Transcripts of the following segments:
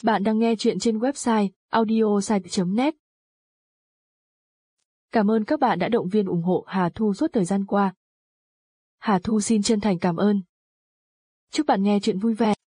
Bạn đang nghe chuyện trên website audiosite.net. Cảm ơn các bạn đã động viên ủng hộ Hà Thu suốt thời gian qua. Hà Thu xin chân thành cảm ơn. Chúc bạn nghe chuyện vui vẻ.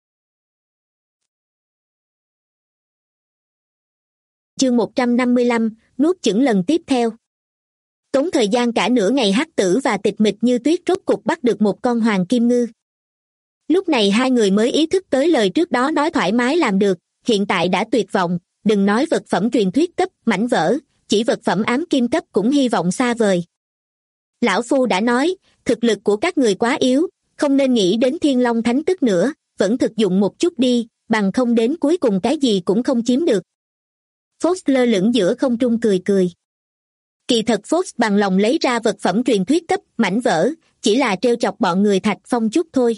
Chương 155, nuốt chửng lần tiếp theo. Tốn thời gian cả nửa ngày, Hắc Tử và Tịch Mịch Như Tuyết rốt cục bắt được một con hoàng kim ngư. Lúc này hai người mới ý thức tới lời trước đó nói thoải mái làm được, hiện tại đã tuyệt vọng, đừng nói vật phẩm truyền thuyết cấp, mảnh vỡ, chỉ vật phẩm ám kim cấp cũng hy vọng xa vời. Lão Phu đã nói, thực lực của các người quá yếu, không nên nghĩ đến Thiên Long Thánh Tức nữa, vẫn thực dụng một chút đi, bằng không đến cuối cùng cái gì cũng không chiếm được. Fox lơ lửng giữa không trung cười cười. Kỳ thật Fox bằng lòng lấy ra vật phẩm truyền thuyết cấp, mảnh vỡ, chỉ là trêu chọc bọn người Thạch Phong chút thôi.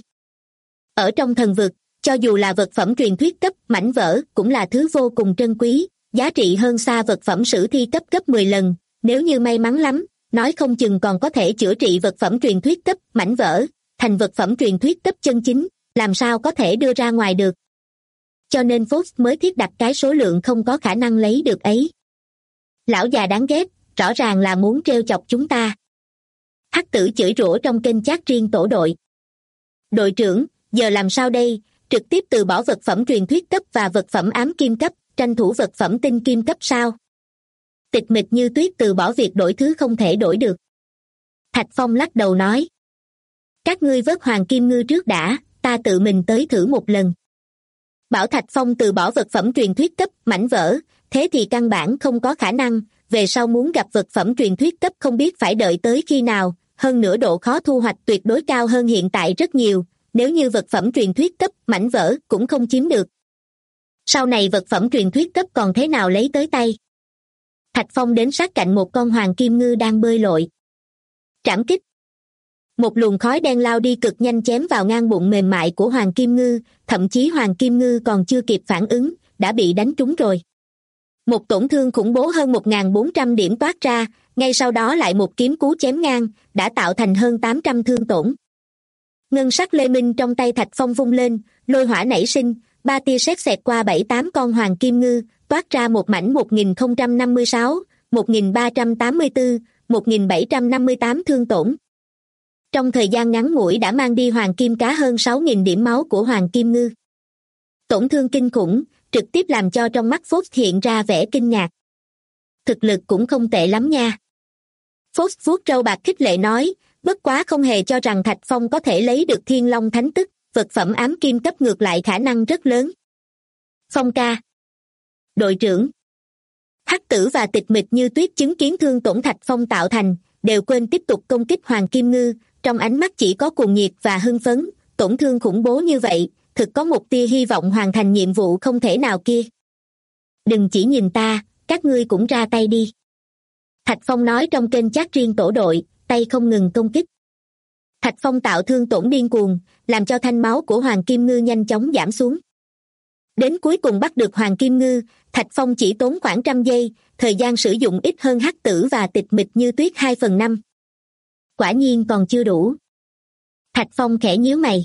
Ở trong thần vực, cho dù là vật phẩm truyền thuyết cấp, mảnh vỡ, cũng là thứ vô cùng trân quý, giá trị hơn xa vật phẩm sử thi cấp gấp 10 lần, nếu như may mắn lắm, nói không chừng còn có thể chữa trị vật phẩm truyền thuyết cấp, mảnh vỡ, thành vật phẩm truyền thuyết cấp chân chính, làm sao có thể đưa ra ngoài được. Cho nên Fox mới thiết đặt cái số lượng không có khả năng lấy được ấy. Lão già đáng ghét, rõ ràng là muốn trêu chọc chúng ta. Hắc Tử chửi rủa trong kênh chat riêng tổ đội. Đội trưởng, giờ làm sao đây, trực tiếp từ bỏ vật phẩm truyền thuyết cấp và vật phẩm ám kim cấp, tranh thủ vật phẩm tinh kim cấp sao? Tịch Mịch Như Tuyết từ bỏ việc đổi thứ không thể đổi được. Thạch Phong lắc đầu nói. Các ngươi vớt hoàng kim ngư trước đã, ta tự mình tới thử một lần. Bảo Thạch Phong từ bỏ vật phẩm truyền thuyết cấp, mảnh vỡ, thế thì căn bản không có khả năng, về sau muốn gặp vật phẩm truyền thuyết cấp không biết phải đợi tới khi nào, hơn nữa độ khó thu hoạch tuyệt đối cao hơn hiện tại rất nhiều, nếu như vật phẩm truyền thuyết cấp, mảnh vỡ cũng không chiếm được. Sau này vật phẩm truyền thuyết cấp còn thế nào lấy tới tay? Thạch Phong đến sát cạnh một con hoàng kim ngư đang bơi lội. Trảm kích. Một luồng khói đen lao đi cực nhanh chém vào ngang bụng mềm mại của hoàng kim ngư, thậm chí hoàng kim ngư còn chưa kịp phản ứng, đã bị đánh trúng rồi. Một tổn thương khủng bố hơn 1.400 điểm toát ra, ngay sau đó lại một kiếm cú chém ngang, đã tạo thành hơn 800 thương tổn. Ngân sắc lê minh trong tay Thạch Phong vung lên, lôi hỏa nảy sinh, 3 tia sét xẹt qua 7-8 con hoàng kim ngư, toát ra một mảnh 1056, 1384, 1758 thương tổn. Trong thời gian ngắn ngủi đã mang đi hoàng kim cá hơn 6.000 điểm máu của hoàng kim ngư. Tổn thương kinh khủng, trực tiếp làm cho trong mắt Fox hiện ra vẻ kinh ngạc. Thực lực cũng không tệ lắm nha. Fox vuốt râu bạc khích lệ nói, bất quá không hề cho rằng Thạch Phong có thể lấy được Thiên Long Thánh Tức, vật phẩm ám kim cấp ngược lại khả năng rất lớn. Phong ca. Đội trưởng. Hắc Tử và Tịch Mịch Như Tuyết chứng kiến thương tổn Thạch Phong tạo thành, đều quên tiếp tục công kích hoàng kim ngư, trong ánh mắt chỉ có cuồng nhiệt và hưng phấn, tổn thương khủng bố như vậy, thực có một tia hy vọng hoàn thành nhiệm vụ không thể nào kia. Đừng chỉ nhìn ta, các ngươi cũng ra tay đi. Thạch Phong nói trong kênh chat riêng tổ đội, tay không ngừng công kích. Thạch Phong tạo thương tổn điên cuồng, làm cho thanh máu của hoàng kim ngư nhanh chóng giảm xuống. Đến cuối cùng bắt được hoàng kim ngư, Thạch Phong chỉ tốn khoảng trăm giây, thời gian sử dụng ít hơn Hắc Tử và Tịch Mịch Như Tuyết 2/5. Quả nhiên còn chưa đủ. Thạch Phong khẽ nhíu mày.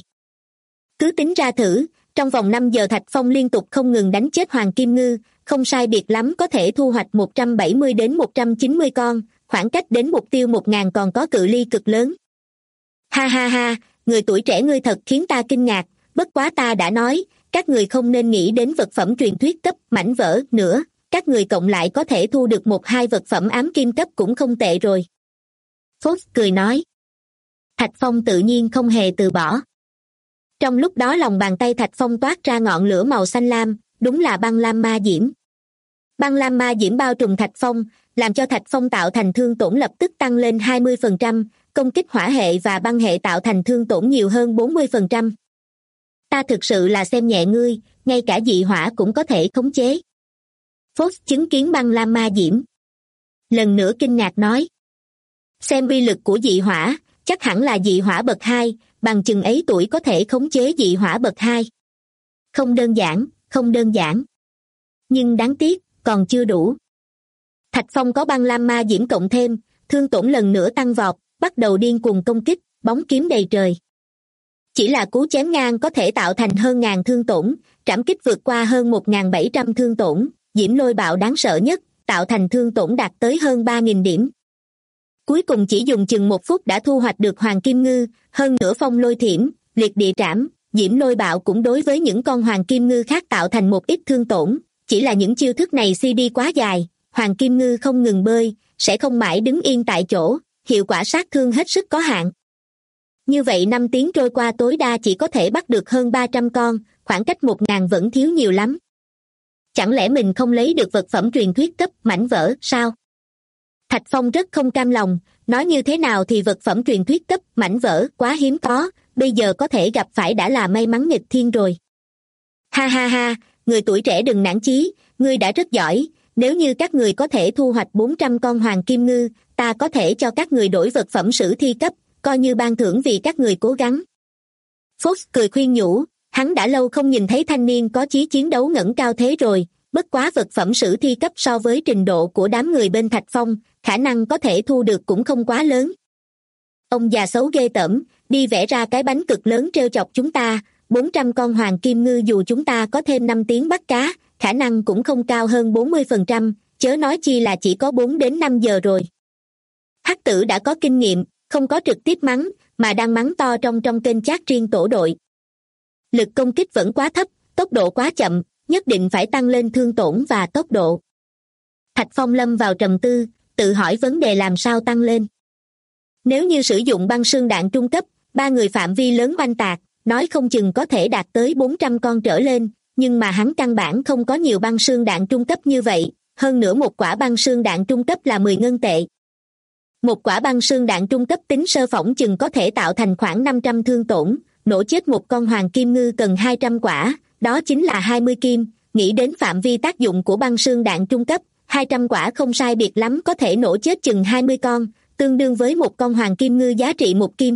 Cứ tính ra thử, trong vòng 5 giờ Thạch Phong liên tục không ngừng đánh chết hoàng kim ngư, không sai biệt lắm có thể thu hoạch 170 đến 190 con, khoảng cách đến mục tiêu 1.000 còn có cự ly cực lớn. Ha ha ha, người tuổi trẻ ngươi thật khiến ta kinh ngạc, bất quá ta đã nói, các người không nên nghĩ đến vật phẩm truyền thuyết cấp, mảnh vỡ nữa, các người cộng lại có thể thu được 1-2 vật phẩm ám kim cấp cũng không tệ rồi. Fox cười nói. Thạch Phong tự nhiên không hề từ bỏ. Trong lúc đó lòng bàn tay Thạch Phong toát ra ngọn lửa màu xanh lam, đúng là băng lam ma diễm. Băng lam ma diễm bao trùm Thạch Phong, làm cho Thạch Phong tạo thành thương tổn lập tức tăng lên 20%, công kích hỏa hệ và băng hệ tạo thành thương tổn nhiều hơn 40%. Ta thực sự là xem nhẹ ngươi, ngay cả dị hỏa cũng có thể khống chế. Fox chứng kiến băng lam ma diễm. Lần nữa kinh ngạc nói. Xem uy lực của dị hỏa, chắc hẳn là dị hỏa bậc 2, bằng chừng ấy tuổi có thể khống chế dị hỏa bậc 2. Không đơn giản, không đơn giản. Nhưng đáng tiếc, còn chưa đủ. Thạch Phong có băng lam ma diễm cộng thêm, thương tổn lần nữa tăng vọt, bắt đầu điên cuồng công kích, bóng kiếm đầy trời. Chỉ là cú chém ngang có thể tạo thành hơn ngàn thương tổn, trảm kích vượt qua hơn 1.700 thương tổn, diễm lôi bạo đáng sợ nhất, tạo thành thương tổn đạt tới hơn 3.000 điểm. Cuối cùng chỉ dùng chừng 1 phút đã thu hoạch được hoàng kim ngư, hơn nữa phong lôi thiểm, liệt địa trảm, diễm lôi bạo cũng đối với những con hoàng kim ngư khác tạo thành một ít thương tổn, chỉ là những chiêu thức này CD quá dài, hoàng kim ngư không ngừng bơi, sẽ không mãi đứng yên tại chỗ, hiệu quả sát thương hết sức có hạn. Như vậy 5 tiếng trôi qua tối đa chỉ có thể bắt được hơn 300 con, khoảng cách 1.000 vẫn thiếu nhiều lắm. Chẳng lẽ mình không lấy được vật phẩm truyền thuyết cấp mảnh vỡ sao? Thạch Phong rất không cam lòng, nói như thế nào thì vật phẩm truyền thuyết cấp mảnh vỡ quá hiếm có, bây giờ có thể gặp phải đã là may mắn nghịch thiên rồi. Ha ha ha, người tuổi trẻ đừng nản chí, ngươi đã rất giỏi, nếu như các người có thể thu hoạch 400 con hoàng kim ngư, ta có thể cho các người đổi vật phẩm sử thi cấp, coi như ban thưởng vì các người cố gắng. Fox cười khuyên nhủ, hắn đã lâu không nhìn thấy thanh niên có chí chiến đấu ngẩng cao thế rồi, bất quá vật phẩm sử thi cấp so với trình độ của đám người bên Thạch Phong, khả năng có thể thu được cũng không quá lớn. Ông già xấu ghê tởm, đi vẽ ra cái bánh cực lớn trêu chọc chúng ta, 400 con hoàng kim ngư dù chúng ta có thêm 5 tiếng bắt cá, khả năng cũng không cao hơn 40%, chớ nói chi là chỉ có 4 đến 5 giờ rồi. Hắc tử đã có kinh nghiệm, không có trực tiếp mắng, mà đang mắng to trong kênh chat riêng tổ đội. Lực công kích vẫn quá thấp, tốc độ quá chậm, nhất định phải tăng lên thương tổn và tốc độ. Thạch Phong lâm vào trầm tư, tự hỏi vấn đề làm sao tăng lên. Nếu như sử dụng băng sương đạn trung cấp, 3 người phạm vi lớn oanh tạc, nói không chừng có thể đạt tới 400 con trở lên, nhưng mà hắn căn bản không có nhiều băng sương đạn trung cấp như vậy, hơn nữa một quả băng sương đạn trung cấp là 10 ngân tệ. Một quả băng sương đạn trung cấp tính sơ phỏng chừng có thể tạo thành khoảng 500 thương tổn, nổ chết một con hoàng kim ngư cần 200 quả, đó chính là 20 kim, nghĩ đến phạm vi tác dụng của băng sương đạn trung cấp, 200 quả không sai biệt lắm có thể nổ chết chừng 20 con, tương đương với một con hoàng kim ngư giá trị 1 kim.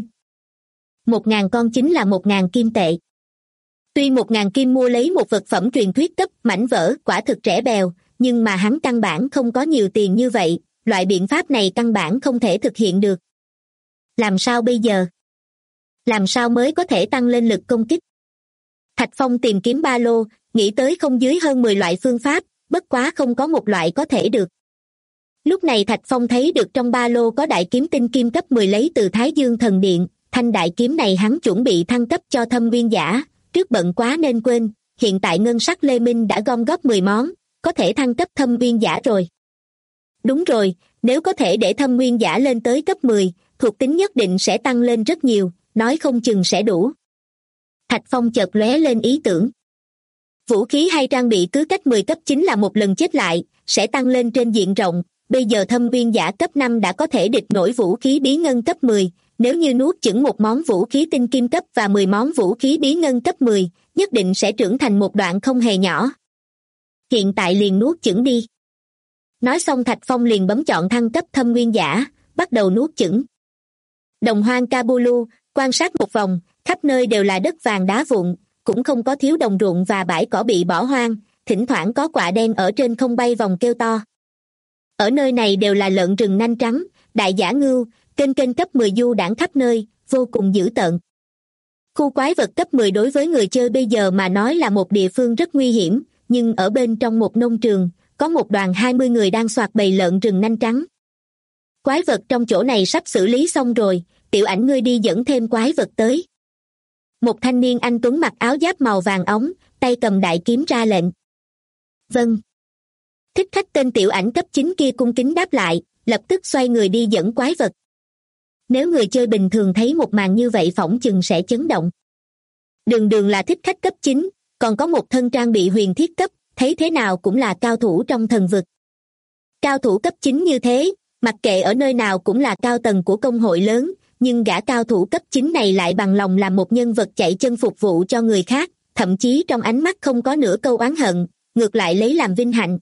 1.000 con chính là 1.000 kim tệ. Tuy 1.000 kim mua lấy một vật phẩm truyền thuyết cấp mảnh vỡ quả thực rẻ bèo, nhưng mà hắn căn bản không có nhiều tiền như vậy, loại biện pháp này căn bản không thể thực hiện được. Làm sao bây giờ? Làm sao mới có thể tăng lên lực công kích? Thạch Phong tìm kiếm ba lô, nghĩ tới không dưới hơn 10 loại phương pháp, bất quá không có một loại có thể được. Lúc này Thạch Phong thấy được trong ba lô có đại kiếm tinh kim cấp 10 lấy từ Thái Dương Thần Điện, thanh đại kiếm này hắn chuẩn bị thăng cấp cho thâm nguyên giả, trước bận quá nên quên, hiện tại ngân sắc Lê Minh đã gom góp 10 món, có thể thăng cấp thâm nguyên giả rồi. Đúng rồi, nếu có thể để thâm nguyên giả lên tới cấp 10, thuộc tính nhất định sẽ tăng lên rất nhiều, nói không chừng sẽ đủ. Thạch Phong chợt lóe lên ý tưởng. Vũ khí hay trang bị cứ cách 10 cấp chính là một lần chết lại, sẽ tăng lên trên diện rộng, bây giờ thâm nguyên giả cấp 5 đã có thể địch nổi vũ khí bí ngân cấp 10, nếu như nuốt chửng một món vũ khí tinh kim cấp và 10 món vũ khí bí ngân cấp 10, nhất định sẽ trưởng thành một đoạn không hề nhỏ. Hiện tại liền nuốt chửng đi. Nói xong Thạch Phong liền bấm chọn thăng cấp thâm nguyên giả, bắt đầu nuốt chửng. Đồng hoang Kabulu, quan sát một vòng, khắp nơi đều là đất vàng đá vụn, cũng không có thiếu đồng ruộng và bãi cỏ bị bỏ hoang, thỉnh thoảng có quạ đen ở trên không bay vòng kêu to. Ở nơi này đều là lợn rừng nanh trắng, đại dã ngưu, kênh cấp 10 du đãng khắp nơi, vô cùng dữ tợn. Khu quái vật cấp 10 đối với người chơi bây giờ mà nói là một địa phương rất nguy hiểm, nhưng ở bên trong một nông trường, có một đoàn 20 người đang soạt bầy lợn rừng nanh trắng. Quái vật trong chỗ này sắp xử lý xong rồi, Tiểu Ảnh ngươi đi dẫn thêm quái vật tới. Một thanh niên anh tuấn mặc áo giáp màu vàng óng, tay cầm đại kiếm ra lệnh. Vâng. Thích khách tên Tiểu Ảnh cấp 9 kia cung kính đáp lại, lập tức xoay người đi dẫn quái vật. Nếu người chơi bình thường thấy một màn như vậy phỏng chừng sẽ chấn động. Đường là thích khách cấp 9, còn có một thân trang bị huyền thiết cấp, thấy thế nào cũng là cao thủ trong thần vực. Cao thủ cấp 9 như thế, mặc kệ ở nơi nào cũng là cao tầng của công hội lớn, nhưng gã cao thủ cấp 9 này lại bằng lòng làm một nhân vật chạy chân phục vụ cho người khác, thậm chí trong ánh mắt không có nửa câu oán hận, ngược lại lấy làm vinh hạnh.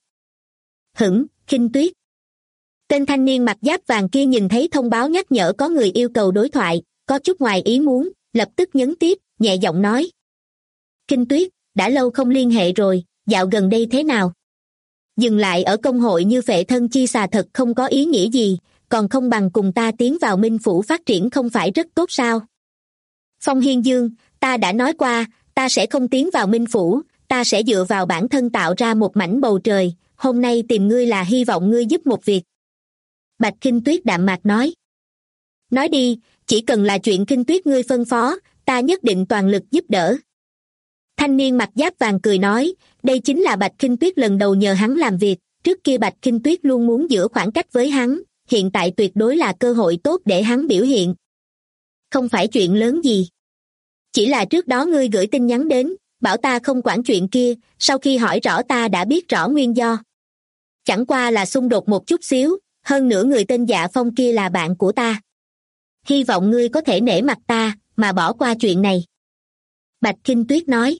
Khinh Tuyết. Tên thanh niên mặc giáp vàng kia nhìn thấy thông báo nhắc nhở có người yêu cầu đối thoại, có chút ngoài ý muốn, lập tức nhấn tiếp, nhẹ giọng nói. Khinh Tuyết, đã lâu không liên hệ rồi, dạo gần đây thế nào? Dừng lại ở công hội như phệ thân chi xà thật không có ý nghĩa gì, còn không bằng cùng ta tiến vào Minh Phủ phát triển không phải rất tốt sao? Phong Hiên Dương, ta đã nói qua, ta sẽ không tiến vào Minh Phủ, ta sẽ dựa vào bản thân tạo ra một mảnh bầu trời, hôm nay tìm ngươi là hy vọng ngươi giúp một việc. Bạch Khinh Tuyết đạm mạc nói. Nói đi, chỉ cần là chuyện Khinh Tuyết ngươi phân phó, ta nhất định toàn lực giúp đỡ. Thanh niên mặc giáp vàng cười nói, đây chính là Bạch Khinh Tuyết lần đầu nhờ hắn làm việc, trước kia Bạch Khinh Tuyết luôn muốn giữ khoảng cách với hắn, hiện tại tuyệt đối là cơ hội tốt để hắn biểu hiện. Không phải chuyện lớn gì. Chỉ là trước đó ngươi gửi tin nhắn đến, bảo ta không quản chuyện kia, sau khi hỏi rõ ta đã biết rõ nguyên do. Chẳng qua là xung đột một chút xíu, hơn nữa người tên Dạ Phong kia là bạn của ta. Hy vọng ngươi có thể nể mặt ta, mà bỏ qua chuyện này. Bạch Khinh Tuyết nói.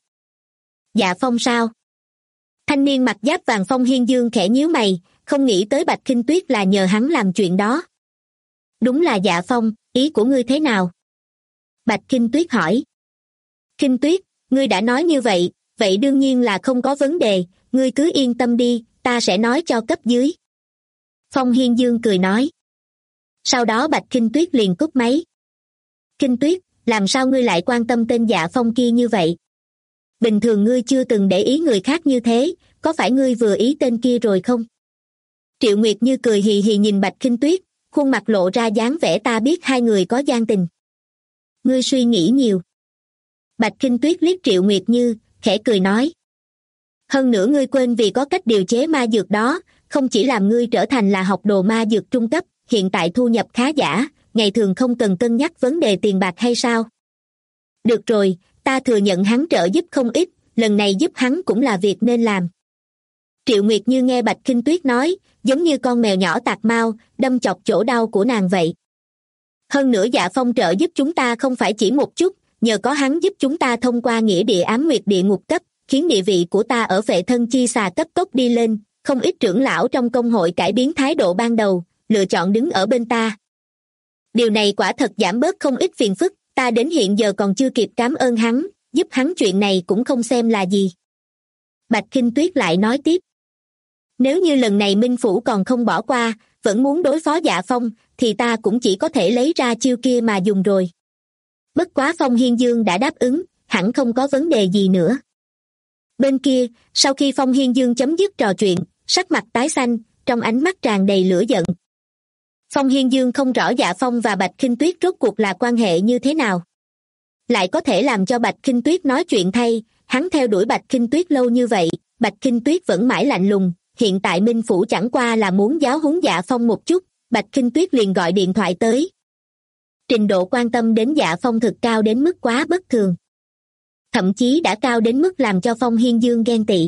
Dạ Phong sao? Thanh niên mặc giáp vàng Phong Hiên Dương khẽ nhíu mày, không nghĩ tới Bạch Khinh Tuyết là nhờ hắn làm chuyện đó. Đúng là Dạ Phong, ý của ngươi thế nào? Bạch Khinh Tuyết hỏi. Khinh Tuyết, ngươi đã nói như vậy, vậy đương nhiên là không có vấn đề, ngươi cứ yên tâm đi, ta sẽ nói cho cấp dưới. Phong Hiên Dương cười nói. Sau đó Bạch Khinh Tuyết liền cúp máy. Khinh Tuyết, làm sao ngươi lại quan tâm tên Dạ Phong kia như vậy? Bình thường ngươi chưa từng để ý người khác như thế, có phải ngươi vừa ý tên kia rồi không? Triệu Nguyệt Như cười hì hì nhìn Bạch Khinh Tuyết, khuôn mặt lộ ra dáng vẻ ta biết hai người có gian tình. Ngươi suy nghĩ nhiều. Bạch Khinh Tuyết liếc Triệu Nguyệt Như, khẽ cười nói. Hơn nữa ngươi quên vì có cách điều chế ma dược đó, không chỉ làm ngươi trở thành là học đồ ma dược trung cấp, hiện tại thu nhập khá giả, ngày thường không cần cân nhắc vấn đề tiền bạc hay sao? Được rồi, ta thừa nhận hắn trợ giúp không ít, lần này giúp hắn cũng là việc nên làm. Triệu Nguyệt Như nghe Bạch Khinh Tuyết nói, giống như con mèo nhỏ tạc mao, đâm chọc chỗ đau của nàng vậy. Hơn nữa Dạ Phong trợ giúp chúng ta không phải chỉ một chút, nhờ có hắn giúp chúng ta thông qua nghĩa địa ám nguyệt địa ngục cấp, khiến địa vị của ta ở Phệ Thân Chi Xà cấp tốc đi lên, không ít trưởng lão trong công hội cải biến thái độ ban đầu, lựa chọn đứng ở bên ta. Điều này quả thật giảm bớt không ít phiền phức, ta đến hiện giờ còn chưa kịp cảm ơn hắn, giúp hắn chuyện này cũng không xem là gì. Bạch Khinh Tuyết lại nói tiếp. Nếu như lần này Minh Phủ còn không bỏ qua, vẫn muốn đối phó Dạ Phong, thì ta cũng chỉ có thể lấy ra chiêu kia mà dùng rồi. Bất quá Phong Hiên Dương đã đáp ứng, hẳn không có vấn đề gì nữa. Bên kia, sau khi Phong Hiên Dương chấm dứt trò chuyện, sắc mặt tái xanh, trong ánh mắt tràn đầy lửa giận. Phong Hiên Dương không rõ Dạ Phong và Bạch Khinh Tuyết rốt cuộc là quan hệ như thế nào. Lại có thể làm cho Bạch Khinh Tuyết nói chuyện thay, hắn theo đuổi Bạch Khinh Tuyết lâu như vậy, Bạch Khinh Tuyết vẫn mãi lạnh lùng, hiện tại Minh Phủ chẳng qua là muốn giáo huấn Dạ Phong một chút, Bạch Khinh Tuyết liền gọi điện thoại tới. Trình độ quan tâm đến Dạ Phong thực cao đến mức quá bất thường. Thậm chí đã cao đến mức làm cho Phong Hiên Dương ghen tị.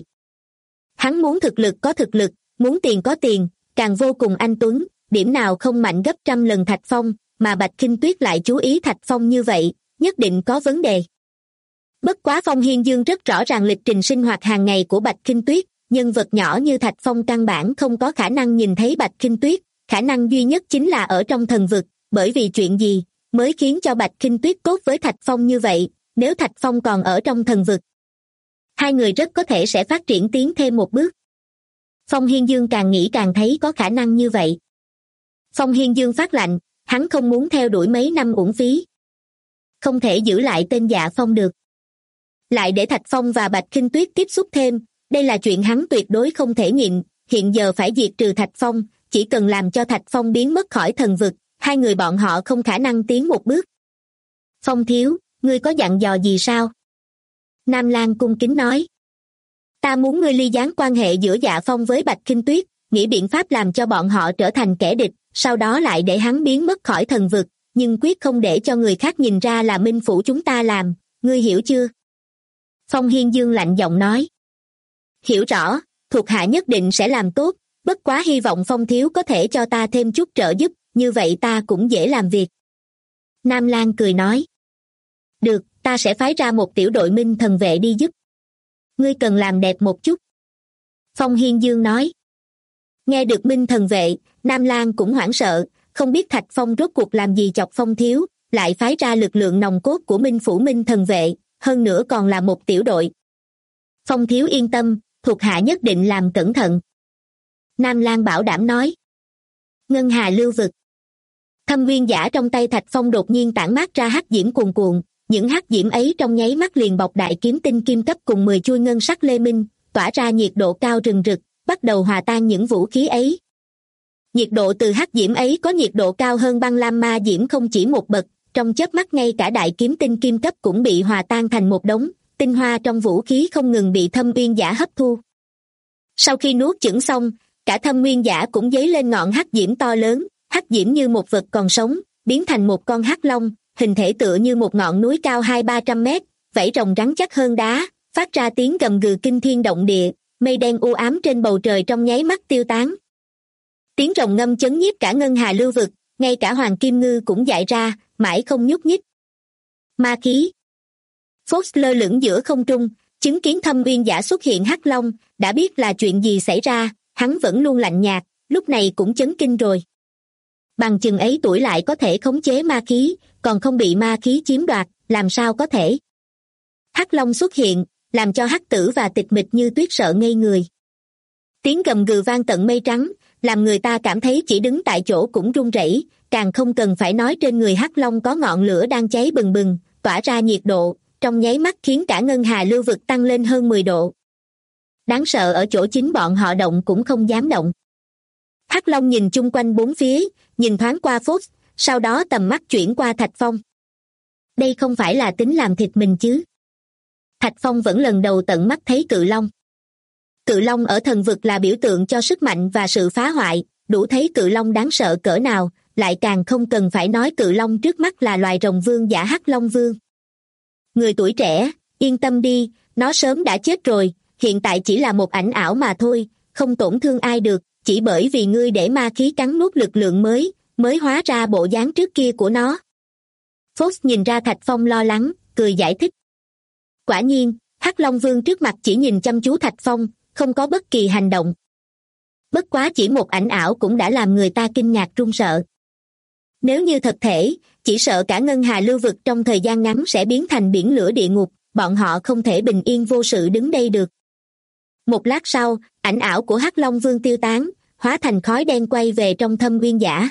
Hắn muốn thực lực có thực lực, muốn tiền có tiền, càng vô cùng anh tuấn, điểm nào không mạnh gấp trăm lần Thạch Phong, mà Bạch Khinh Tuyết lại chú ý Thạch Phong như vậy, nhất định có vấn đề. Bất quá Phong Hiên Dương rất rõ ràng lịch trình sinh hoạt hàng ngày của Bạch Khinh Tuyết, nhân vật nhỏ như Thạch Phong căn bản không có khả năng nhìn thấy Bạch Khinh Tuyết, khả năng duy nhất chính là ở trong thần vực, bởi vì chuyện gì mới khiến cho Bạch Khinh Tuyết tốt với Thạch Phong như vậy, nếu Thạch Phong còn ở trong thần vực. Hai người rất có thể sẽ phát triển tiến thêm một bước. Phong Hiên Dương càng nghĩ càng thấy có khả năng như vậy. Phong Hiên Dương phát lạnh, hắn không muốn theo đuổi mấy năm uổng phí. Không thể giữ lại tên Dạ Phong được. Lại để Thạch Phong và Bạch Khinh Tuyết tiếp xúc thêm, đây là chuyện hắn tuyệt đối không thể nhịn, hiện giờ phải diệt trừ Thạch Phong, chỉ cần làm cho Thạch Phong biến mất khỏi thần vực, hai người bọn họ không khả năng tiến một bước. Phong thiếu, ngươi có dặn dò gì sao? Nam Lan cung kính nói. Ta muốn ngươi ly gián quan hệ giữa Dạ Phong với Bạch Khinh Tuyết, nghĩ biện pháp làm cho bọn họ trở thành kẻ địch, sau đó lại để hắn biến mất khỏi thần vực, nhưng quyết không để cho người khác nhìn ra là Minh Phủ chúng ta làm, ngươi hiểu chưa? Phong Hiên Dương lạnh giọng nói. Hiểu rõ, thuộc hạ nhất định sẽ làm tốt, bất quá hy vọng Phong thiếu có thể cho ta thêm chút trợ giúp, như vậy ta cũng dễ làm việc. Nam Lan cười nói. Được, ta sẽ phái ra một tiểu đội minh thần vệ đi giúp. Ngươi cần làm đẹp một chút. Phong Hiên Dương nói. Nghe được minh thần vệ, Nam Lan cũng hoảng sợ, không biết Thạch Phong rốt cuộc làm gì chọc Phong thiếu, lại phái ra lực lượng nòng cốt của Minh Phủ minh thần vệ, hơn nữa còn là một tiểu đội. Phong thiếu yên tâm, thuộc hạ nhất định làm cẩn thận. Nam Lan bảo đảm nói. Ngân Hà lưu vực. Thâm nguyên giả trong tay Thạch Phong đột nhiên tản mát ra hắc diễm cuồn cuộn, những hắc diễm ấy trong nháy mắt liền bọc đại kiếm tinh kim cấp cùng 10 chuôi ngân sắc lê minh, tỏa ra nhiệt độ cao rừng rực, bắt đầu hòa tan những vũ khí ấy. Nhiệt độ từ hắc diễm ấy có nhiệt độ cao hơn băng lam ma diễm không chỉ một bậc, trong chớp mắt ngay cả đại kiếm tinh kim cấp cũng bị hòa tan thành một đống, tinh hoa trong vũ khí không ngừng bị Thâm Uyên Giả hấp thu. Sau khi nuốt chửng xong, cả Thâm Uyên Giả cũng dấy lên ngọn hắc diễm to lớn, hắc diễm như một vật còn sống, biến thành một con hắc long, hình thể tựa như một ngọn núi cao 200-300 mét, vảy rồng rắn chắc hơn đá, phát ra tiếng gầm gừ kinh thiên động địa, mây đen u ám trên bầu trời trong nháy mắt tiêu tán. Tiếng rồng ngâm chấn nhiếp cả ngân hà lưu vực, ngay cả Hoàng Kim Ngư cũng dại ra, mãi không nhúc nhích. Ma khí. Fox lơ lửng giữa không trung, chứng kiến Thâm Uyên Giả xuất hiện hắc long, đã biết là chuyện gì xảy ra, hắn vẫn luôn lạnh nhạt, lúc này cũng chấn kinh rồi. Bằng chừng ấy tuổi lại có thể khống chế ma khí, còn không bị ma khí chiếm đoạt, làm sao có thể? Hắc long xuất hiện, làm cho Hắc Tử và Tịch Mịch Như Tuyết sợ ngây người. Tiếng gầm gừ vang tận mây trắng, làm người ta cảm thấy chỉ đứng tại chỗ cũng run rẩy, càng không cần phải nói trên người hắc long có ngọn lửa đang cháy bừng bừng, tỏa ra nhiệt độ, trong nháy mắt khiến cả ngân hà lưu vực tăng lên hơn 10 độ. Đáng sợ ở chỗ chính bọn họ động cũng không dám động. Hắc long nhìn chung quanh bốn phía, nhìn thoáng qua Fox, sau đó tầm mắt chuyển qua Thạch Phong. Đây không phải là tính làm thịt mình chứ? Thạch Phong vẫn lần đầu tận mắt thấy cự long. Cự long ở thần vực là biểu tượng cho sức mạnh và sự phá hoại, đủ thấy cự long đáng sợ cỡ nào, lại càng không cần phải nói cự long trước mắt là loài rồng vương giả Hắc Long Vương. Người tuổi trẻ, yên tâm đi, nó sớm đã chết rồi, hiện tại chỉ là một ảnh ảo mà thôi, không tổn thương ai được, chỉ bởi vì ngươi để ma khí cắn nuốt lực lượng mới hóa ra bộ dáng trước kia của nó. Fox nhìn ra Thạch Phong lo lắng, cười giải thích. Quả nhiên, Hắc Long Vương trước mặt chỉ nhìn chăm chú Thạch Phong, không có bất kỳ hành động. Bất quá chỉ một ảnh ảo cũng đã làm người ta kinh ngạc run sợ. Nếu như thật thể, chỉ sợ cả ngân hà lưu vực trong thời gian ngắn sẽ biến thành biển lửa địa ngục, bọn họ không thể bình yên vô sự đứng đây được. Một lát sau, ảnh ảo của Hắc Long Vương tiêu tán, hóa thành khói đen quay về trong Thâm Uyên Giả.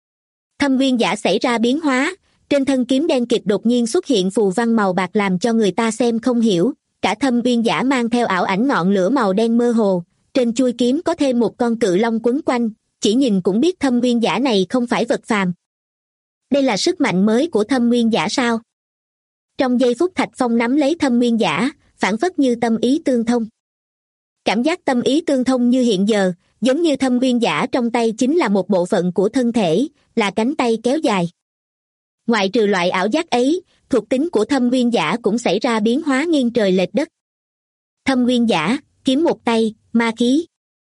Thâm Uyên Giả xảy ra biến hóa, trên thân kiếm đen kịt đột nhiên xuất hiện phù văn màu bạc làm cho người ta xem không hiểu, cả Thâm Uyên Giả mang theo ảo ảnh ngọn lửa màu đen mơ hồ, trên chuôi kiếm có thêm một con cự long quấn quanh, chỉ nhìn cũng biết Thâm Uyên Giả này không phải vật phàm. Đây là sức mạnh mới của Thâm Uyên Giả sao? Trong giây phút Thạch Phong nắm lấy Thâm Uyên Giả, phảng phất như tâm ý tương thông. Cảm giác tâm ý tương thông như hiện giờ, giống như Thâm Uyên Giả trong tay chính là một bộ phận của thân thể, là cánh tay kéo dài. Ngoại trừ loại ảo giác ấy, thuộc tính của Thâm Uyên Giả cũng xảy ra biến hóa nghiêng trời lệch đất. Thâm Uyên Giả, kiếm một tay, ma khí.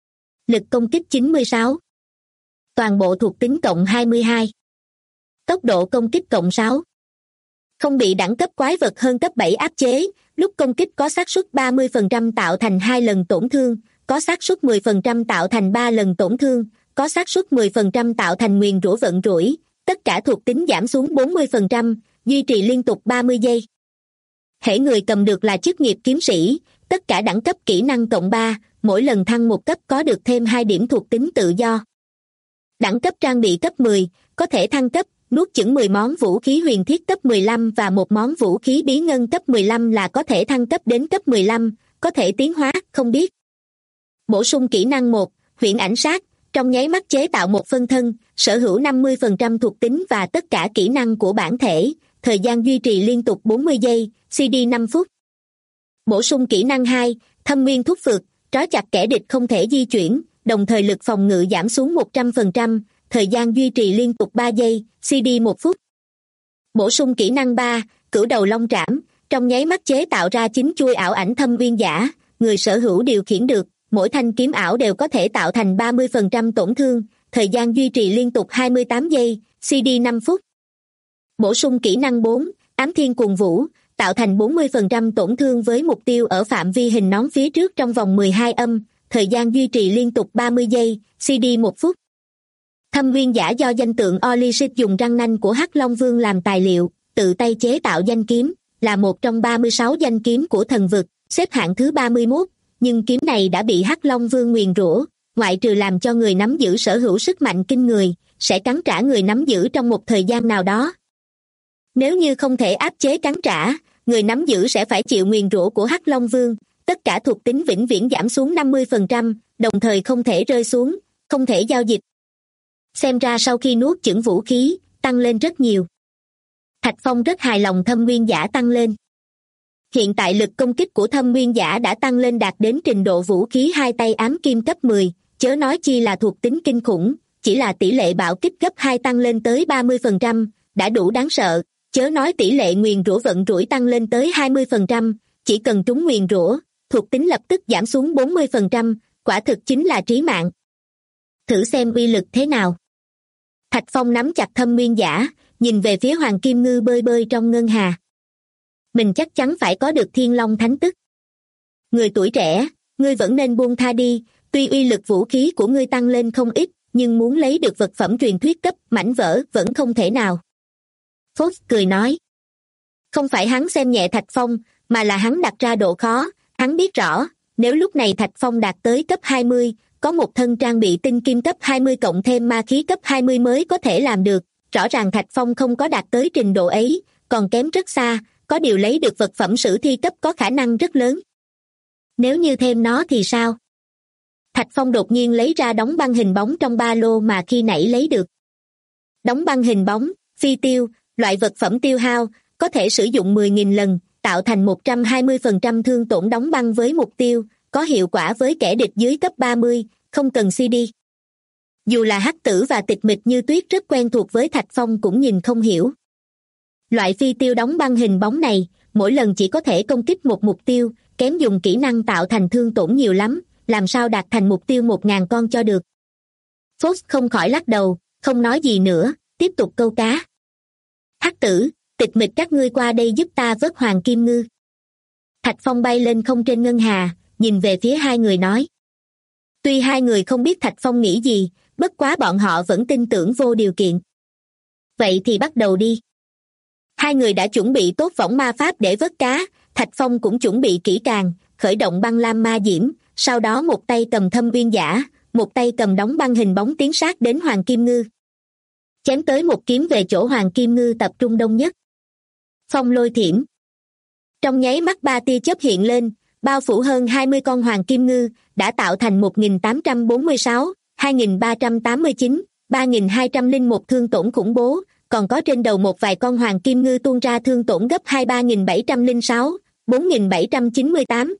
Lực công kích 96. Toàn bộ thuộc tính cộng 22. Tốc độ công kích cộng 6. Không bị đẳng cấp quái vật hơn cấp 7 áp chế, lúc công kích có xác suất 30% tạo thành 2 lần tổn thương, có xác suất 10% tạo thành 3 lần tổn thương, có xác suất 10% tạo thành nguyền rủa vận rủi, tất cả thuộc tính giảm xuống 40%, duy trì liên tục 30 giây. Hễ người cầm được là chức nghiệp kiếm sĩ, tất cả đẳng cấp kỹ năng cộng 3, mỗi lần thăng một cấp có được thêm 2 điểm thuộc tính tự do. Đẳng cấp trang bị cấp 10, có thể thăng cấp, nuốt chửng 10 món vũ khí huyền thiết cấp 15 và một món vũ khí bí ngân cấp 15 là có thể thăng cấp đến cấp 15, có thể tiến hóa, không biết. Bổ sung kỹ năng 1, huyễn ảnh sát, trong nháy mắt chế tạo một phân thân, sở hữu 50% thuộc tính và tất cả kỹ năng của bản thể, thời gian duy trì liên tục 40 giây, CD 5 phút. Bổ sung kỹ năng 2, thâm nguyên thúc phược, trói chặt kẻ địch không thể di chuyển, đồng thời lực phòng ngự giảm xuống 100%, thời gian duy trì liên tục 3 giây, CD 1 phút. Bổ sung kỹ năng 3, cửu đầu long trảm, trong nháy mắt chế tạo ra 9 chuôi ảo ảnh thâm uyên giả, người sở hữu điều khiển được, mỗi thanh kiếm ảo đều có thể tạo thành 30% tổn thương, thời gian duy trì liên tục 28 giây, CD 5 phút. Bổ sung kỹ năng 4, ám thiên cuồng vũ, tạo thành 40% tổn thương với mục tiêu ở phạm vi hình nón phía trước trong vòng 12 âm, thời gian duy trì liên tục 30 giây, CD 1 phút. Thâm nguyên giả do danh tượng Olysit dùng răng nanh của Hắc Long Vương làm tài liệu, tự tay chế tạo danh kiếm, là một trong 36 danh kiếm của thần vực, xếp hạng thứ 31, nhưng kiếm này đã bị Hắc Long Vương nguyền rủa, ngoại trừ làm cho người nắm giữ sở hữu sức mạnh kinh người, sẽ cắn trả người nắm giữ trong một thời gian nào đó. Nếu như không thể áp chế cắn trả, người nắm giữ sẽ phải chịu nguyền rủa của Hắc Long Vương, tất cả thuộc tính vĩnh viễn giảm xuống 50%, đồng thời không thể rơi xuống, không thể giao dịch. Xem ra sau khi nuốt chửng vũ khí, tăng lên rất nhiều. Thạch Phong rất hài lòng thâm nguyên giả tăng lên. Hiện tại lực công kích của thâm nguyên giả đã tăng lên đạt đến trình độ vũ khí hai tay ám kim cấp 10, chớ nói chi là thuộc tính kinh khủng, chỉ là tỷ lệ bạo kích gấp 2 tăng lên tới 30%, đã đủ đáng sợ, chớ nói tỷ lệ nguyền rủa vận rủi tăng lên tới 20%, chỉ cần trúng nguyền rủa, thuộc tính lập tức giảm xuống 40%, quả thực chính là trí mạng. Thử xem uy lực thế nào. Thạch Phong nắm chặt thâm nguyên giả, nhìn về phía Hoàng Kim Ngư bơi bơi trong ngân hà. Mình chắc chắn phải có được Thiên Long Thánh Tức. Người tuổi trẻ, ngươi vẫn nên buông tha đi, tuy uy lực vũ khí của ngươi tăng lên không ít, nhưng muốn lấy được vật phẩm truyền thuyết cấp mảnh vỡ vẫn không thể nào. Fox cười nói. Không phải hắn xem nhẹ Thạch Phong, mà là hắn đặt ra độ khó, hắn biết rõ, nếu lúc này Thạch Phong đạt tới cấp 20, có một thân trang bị tinh kim cấp 20 cộng thêm ma khí cấp 20 mới có thể làm được, rõ ràng Thạch Phong không có đạt tới trình độ ấy, còn kém rất xa, có điều lấy được vật phẩm sử thi cấp có khả năng rất lớn. Nếu như thêm nó thì sao? Thạch Phong đột nhiên lấy ra đóng băng hình bóng trong ba lô mà khi nãy lấy được. Đóng băng hình bóng, phi tiêu, loại vật phẩm tiêu hao, có thể sử dụng 10.000 lần, tạo thành 120% thương tổn đóng băng với mục tiêu, có hiệu quả với kẻ địch dưới cấp 30, không cần CD. Dù là Hắc Tử và Tịch Mịch Như Tuyết rất quen thuộc với Thạch Phong cũng nhìn không hiểu. Loại phi tiêu đóng băng hình bóng này, mỗi lần chỉ có thể công kích một mục tiêu, kém dùng kỹ năng tạo thành thương tổn nhiều lắm, làm sao đạt thành mục tiêu 1.000 con cho được. Fox không khỏi lắc đầu, không nói gì nữa, tiếp tục câu cá. Hắc Tử, Tịch Mịch các ngươi qua đây giúp ta vớt Hoàng Kim Ngư. Thạch Phong bay lên không trên ngân hà, nhìn về phía hai người nói. Tuy hai người không biết Thạch Phong nghĩ gì, bất quá bọn họ vẫn tin tưởng vô điều kiện. Vậy thì bắt đầu đi. Hai người đã chuẩn bị tốt võng ma pháp để vớt cá, Thạch Phong cũng chuẩn bị kỹ càng, khởi động băng lam ma diễm, sau đó một tay cầm thâm uyên giả, một tay cầm đóng băng hình bóng tiến sát đến Hoàng Kim Ngư. Chém tới một kiếm về chỗ Hoàng Kim Ngư tập trung đông nhất. Phong lôi thiểm. Trong nháy mắt ba tia chớp hiện lên, bao phủ hơn 20 con Hoàng Kim Ngư, đã tạo thành 1.846, 2.389, 3.201 thương tổn khủng bố, còn có trên đầu một vài con Hoàng Kim Ngư tuôn ra thương tổn gấp 23.706, 4.798,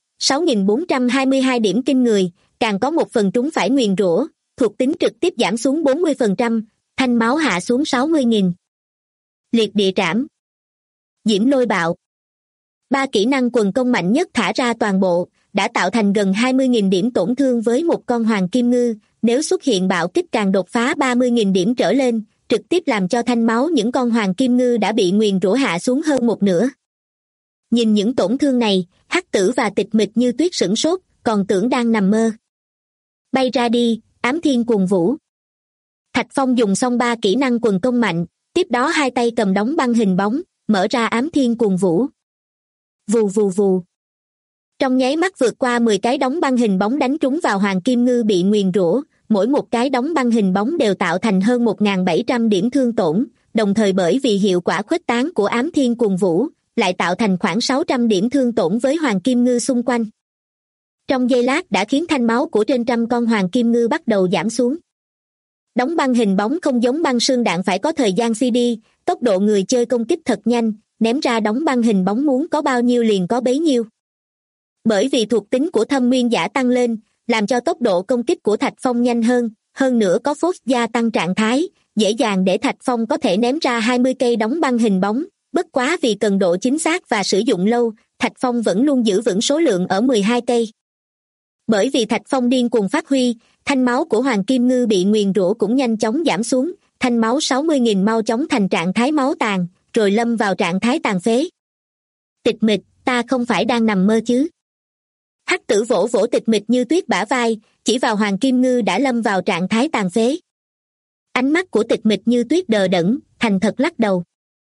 6.422 điểm kinh người, càng có một phần trúng phải nguyền rủa, thuộc tính trực tiếp giảm xuống 40%, thanh máu hạ xuống 60.000. Liệt địa trảm. Diễm lôi bạo. Ba kỹ năng quần công mạnh nhất thả ra toàn bộ, đã tạo thành gần 20.000 điểm tổn thương với một con Hoàng Kim Ngư, nếu xuất hiện bạo kích càng đột phá 30.000 điểm trở lên, trực tiếp làm cho thanh máu những con Hoàng Kim Ngư đã bị nguyền rủa hạ xuống hơn một nửa. Nhìn những tổn thương này, Hắc Tử và Tịch Mịch Như Tuyết sửng sốt, còn tưởng đang nằm mơ. Bay ra đi, ám thiên cuồng vũ. Thạch Phong dùng xong ba kỹ năng quần công mạnh, tiếp đó hai tay cầm đóng băng hình bóng, mở ra ám thiên cuồng vũ. Vù vù vù. Trong nháy mắt vượt qua 10 cái đóng băng hình bóng đánh trúng vào Hoàng Kim Ngư bị nguyền rủa, mỗi một cái đóng băng hình bóng đều tạo thành hơn 1.700 điểm thương tổn, đồng thời bởi vì hiệu quả khuếch tán của ám thiên cuồng vũ, lại tạo thành khoảng 600 điểm thương tổn với Hoàng Kim Ngư xung quanh. Trong giây lát đã khiến thanh máu của trên trăm con Hoàng Kim Ngư bắt đầu giảm xuống. Đóng băng hình bóng không giống băng sương đạn phải có thời gian CD, tốc độ người chơi công kích thật nhanh, ném ra đóng băng hình bóng muốn có bao nhiêu liền có bấy nhiêu. Bởi vì thuộc tính của thâm nguyên giả tăng lên, làm cho tốc độ công kích của Thạch Phong nhanh hơn nữa có Fox gia tăng trạng thái, dễ dàng để Thạch Phong có thể ném ra 20 cây đóng băng hình bóng, bất quá vì cần độ chính xác và sử dụng lâu, Thạch Phong vẫn luôn giữ vững số lượng ở 12 cây. Bởi vì Thạch Phong điên cuồng phát huy, thanh máu của Hoàng Kim Ngư bị nguyền rủa cũng nhanh chóng giảm xuống, thanh máu 60.000 mau chóng thành trạng thái máu tàn, rồi lâm vào trạng thái tàn phế. Tịch Mịch, ta không phải đang nằm mơ chứ? Hắc Tử vỗ vỗ Tịch Mịch Như Tuyết bả vai, chỉ vào Hoàng Kim Ngư đã lâm vào trạng thái tàn phế. Ánh mắt của Tịch Mịch Như Tuyết đờ đẫn, thành thật lắc đầu.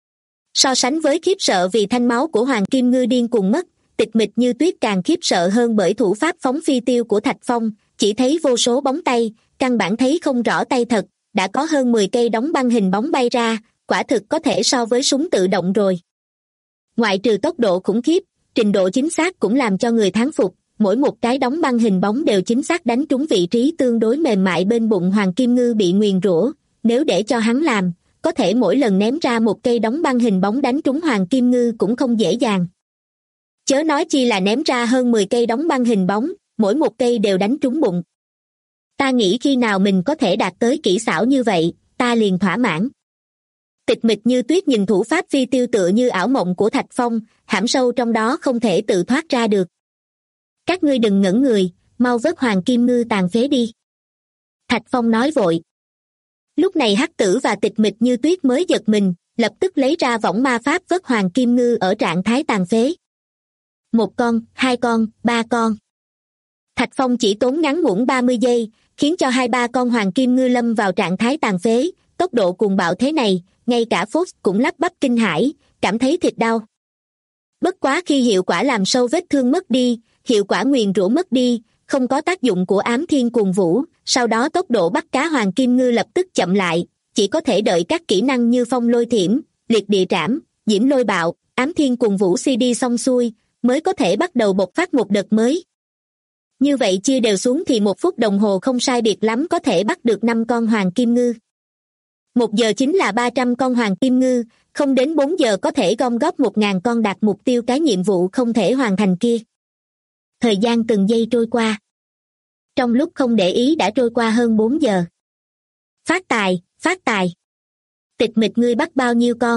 So sánh với khiếp sợ vì thanh máu của Hoàng Kim Ngư điên cuồng mất, Tịch Mịch Như Tuyết càng khiếp sợ hơn bởi thủ pháp phóng phi tiêu của Thạch Phong, chỉ thấy vô số bóng tay, căn bản thấy không rõ tay thật, đã có hơn 10 cây đóng băng hình bóng bay ra, quả thực có thể so với súng tự động rồi. Ngoại trừ tốc độ khủng khiếp, trình độ chính xác cũng làm cho người thán phục, mỗi một cái đóng băng hình bóng đều chính xác đánh trúng vị trí tương đối mềm mại bên bụng Hoàng Kim Ngư bị nguyền rủa. Nếu để cho hắn làm, có thể mỗi lần ném ra một cây đóng băng hình bóng đánh trúng Hoàng Kim Ngư cũng không dễ dàng. Chớ nói chi là ném ra hơn 10 cây đóng băng hình bóng, mỗi một cây đều đánh trúng bụng. Ta nghĩ khi nào mình có thể đạt tới kỹ xảo như vậy, ta liền thỏa mãn. Tịch Mịch Như Tuyết nhìn thủ pháp phi tiêu tựa như ảo mộng của Thạch Phong, hãm sâu trong đó không thể tự thoát ra được. Các ngươi đừng ngẩn người, mau vớt Hoàng Kim Ngư tàn phế đi. Thạch Phong nói vội. Lúc này Hắc Tử và Tịch Mịch Như Tuyết mới giật mình, lập tức lấy ra võng ma pháp vớt Hoàng Kim Ngư ở trạng thái tàn phế. 1 con, 2 con, 3 con. Thạch Phong chỉ tốn ngắn ngủn 30 giây, khiến cho 2-3 con Hoàng Kim Ngư lâm vào trạng thái tàn phế, tốc độ cuồng bạo thế này, ngay cả Fox cũng lắp bắp kinh hãi, cảm thấy thịt đau. Bất quá khi hiệu quả làm sâu vết thương mất đi, hiệu quả nguyền rủa mất đi, không có tác dụng của ám thiên cuồng vũ, sau đó tốc độ bắt cá Hoàng Kim Ngư lập tức chậm lại, chỉ có thể đợi các kỹ năng như phong lôi thiểm, liệt địa trảm, diễm lôi bạo, ám thiên cuồng vũ CD xong xuôi, mới có thể bắt đầu bộc phát một đợt mới. Như vậy chia đều xuống thì 1 phút đồng hồ không sai biệt lắm có thể bắt được 5 con Hoàng Kim Ngư. 1 giờ chính là 300 con Hoàng Kim Ngư, không đến 4 giờ có thể gom góp 1.000 con đạt mục tiêu cái nhiệm vụ không thể hoàn thành kia. Thời gian từng giây trôi qua. Trong lúc không để ý đã trôi qua hơn 4 giờ. Phát tài, phát tài. Tịch Mịch ngươi bắt bao nhiêu con?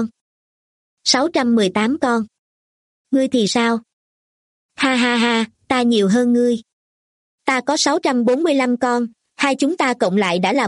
618 con. Ngươi thì sao? Ha ha ha, ta nhiều hơn ngươi. Ta có 645 con, hai chúng ta cộng lại đã là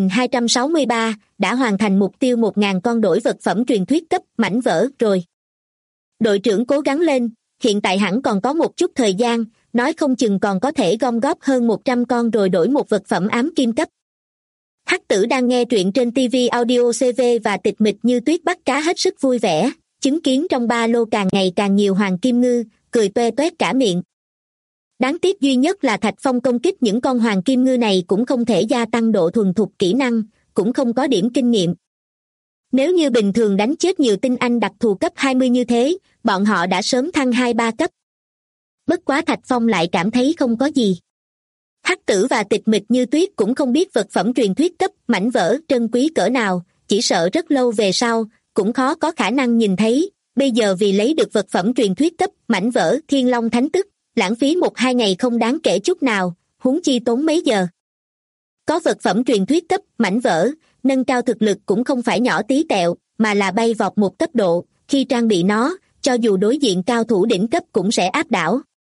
1263, đã hoàn thành mục tiêu 1.000 con đổi vật phẩm truyền thuyết cấp mảnh vỡ rồi. Đội trưởng cố gắng lên, hiện tại hẳn còn có một chút thời gian, nói không chừng còn có thể gom góp hơn 100 con rồi đổi một vật phẩm ám kim cấp. Hắc Tử đang nghe truyện trên TV Audio CV và Tịch Mịch Như Tuyết bắt cá hết sức vui vẻ, chứng kiến trong ba lô càng ngày càng nhiều Hoàng Kim Ngư, cười toe toét cả miệng. Đáng tiếc duy nhất là Thạch Phong công kích những con Hoàng Kim Ngư này cũng không thể gia tăng độ thuần thục kỹ năng, cũng không có điểm kinh nghiệm. Nếu như bình thường đánh chết nhiều tinh anh đặc thù cấp 20 như thế, bọn họ đã sớm thăng 2-3 cấp. Bất quá Thạch Phong lại cảm thấy không có gì. Hắc Tử và Tịch Mịch Như Tuyết cũng không biết vật phẩm truyền thuyết cấp mảnh vỡ trân quý cỡ nào, chỉ sợ rất lâu về sau, cũng khó có khả năng nhìn thấy. Bây giờ vì lấy được vật phẩm truyền thuyết cấp mảnh vỡ Thiên Long Thánh Tức, lãng phí 1-2 ngày không đáng kể chút nào, huống chi tốn mấy giờ. Có vật phẩm truyền thuyết cấp mảnh vỡ, nâng cao thực lực cũng không phải nhỏ tí tẹo, mà là bay vọt một cấp độ, khi trang bị nó, cho dù đối diện cao thủ đỉnh cấp cũng sẽ áp đảo.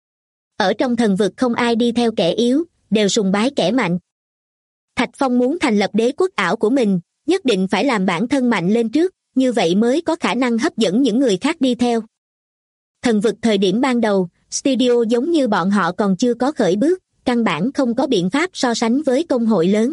Ở trong thần vực không ai đi theo kẻ yếu, đều sùng bái kẻ mạnh. Thạch Phong muốn thành lập đế quốc ảo của mình, nhất định phải làm bản thân mạnh lên trước, như vậy mới có khả năng hấp dẫn những người khác đi theo. Thần vực thời điểm ban đầu, studio giống như bọn họ còn chưa có khởi bước, căn bản không có biện pháp so sánh với công hội lớn.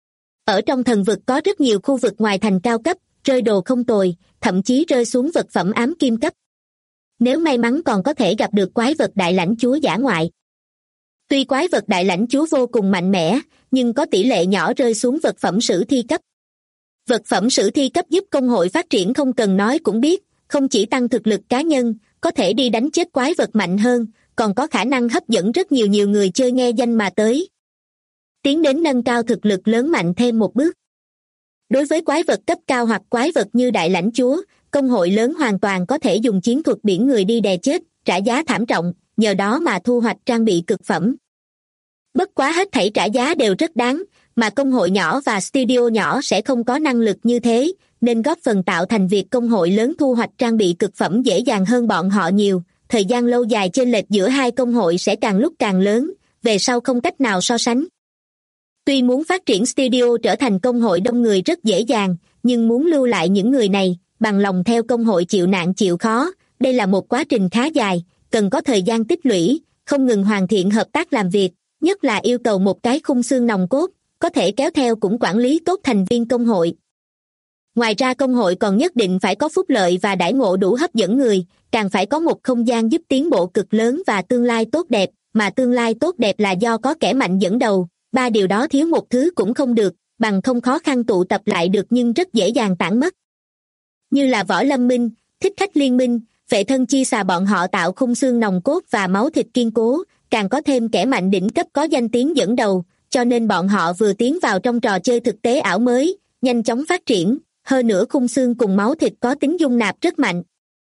Ở trong thần vực có rất nhiều khu vực ngoài thành cao cấp, rơi đồ không tồi, thậm chí rơi xuống vật phẩm ám kim cấp. Nếu may mắn còn có thể gặp được quái vật đại lãnh chúa dã ngoại. Tuy quái vật đại lãnh chúa vô cùng mạnh mẽ, nhưng có tỷ lệ nhỏ rơi xuống vật phẩm sử thi cấp. Vật phẩm sử thi cấp giúp công hội phát triển không cần nói cũng biết, không chỉ tăng thực lực cá nhân, có thể đi đánh chết quái vật mạnh hơn, còn có khả năng hấp dẫn rất nhiều người chơi nghe danh mà tới. Tiến đến nâng cao thực lực lớn mạnh thêm một bước. Đối với quái vật cấp cao hoặc quái vật như đại lãnh chúa, công hội lớn hoàn toàn có thể dùng chiến thuật biển người đi đè chết, trả giá thảm trọng, nhờ đó mà thu hoạch trang bị cực phẩm. Bất quá hết thảy trả giá đều rất đáng, mà công hội nhỏ và studio nhỏ sẽ không có năng lực như thế, nên góp phần tạo thành việc công hội lớn thu hoạch trang bị cực phẩm dễ dàng hơn bọn họ nhiều. Thời gian lâu dài chênh lệch giữa hai công hội sẽ càng lúc càng lớn, về sau không cách nào so sánh. Tuy muốn phát triển studio trở thành công hội đông người rất dễ dàng, nhưng muốn lưu lại những người này, bằng lòng theo công hội chịu nạn chịu khó, đây là một quá trình khá dài, cần có thời gian tích lũy, không ngừng hoàn thiện hợp tác làm việc, nhất là yêu cầu một cái khung xương nòng cốt, có thể kéo theo cũng quản lý tốt thành viên công hội. Ngoài ra công hội còn nhất định phải có phúc lợi và đãi ngộ đủ hấp dẫn người, càng phải có một không gian giúp tiến bộ cực lớn và tương lai tốt đẹp, mà tương lai tốt đẹp là do có kẻ mạnh dẫn đầu, ba điều đó thiếu một thứ cũng không được, bằng không khó khăn tụ tập lại được nhưng rất dễ dàng tản mất. như là Võ Lâm Minh, Thích Khách Liên Minh, Vệ Thân Chi Xà, bọn họ tạo khung xương nòng cốt và máu thịt kiên cố, càng có thêm kẻ mạnh đỉnh cấp có danh tiếng dẫn đầu, cho nên bọn họ vừa tiến vào trong trò chơi thực tế ảo mới, nhanh chóng phát triển, hơn nữa khung xương cùng máu thịt có tính dung nạp rất mạnh.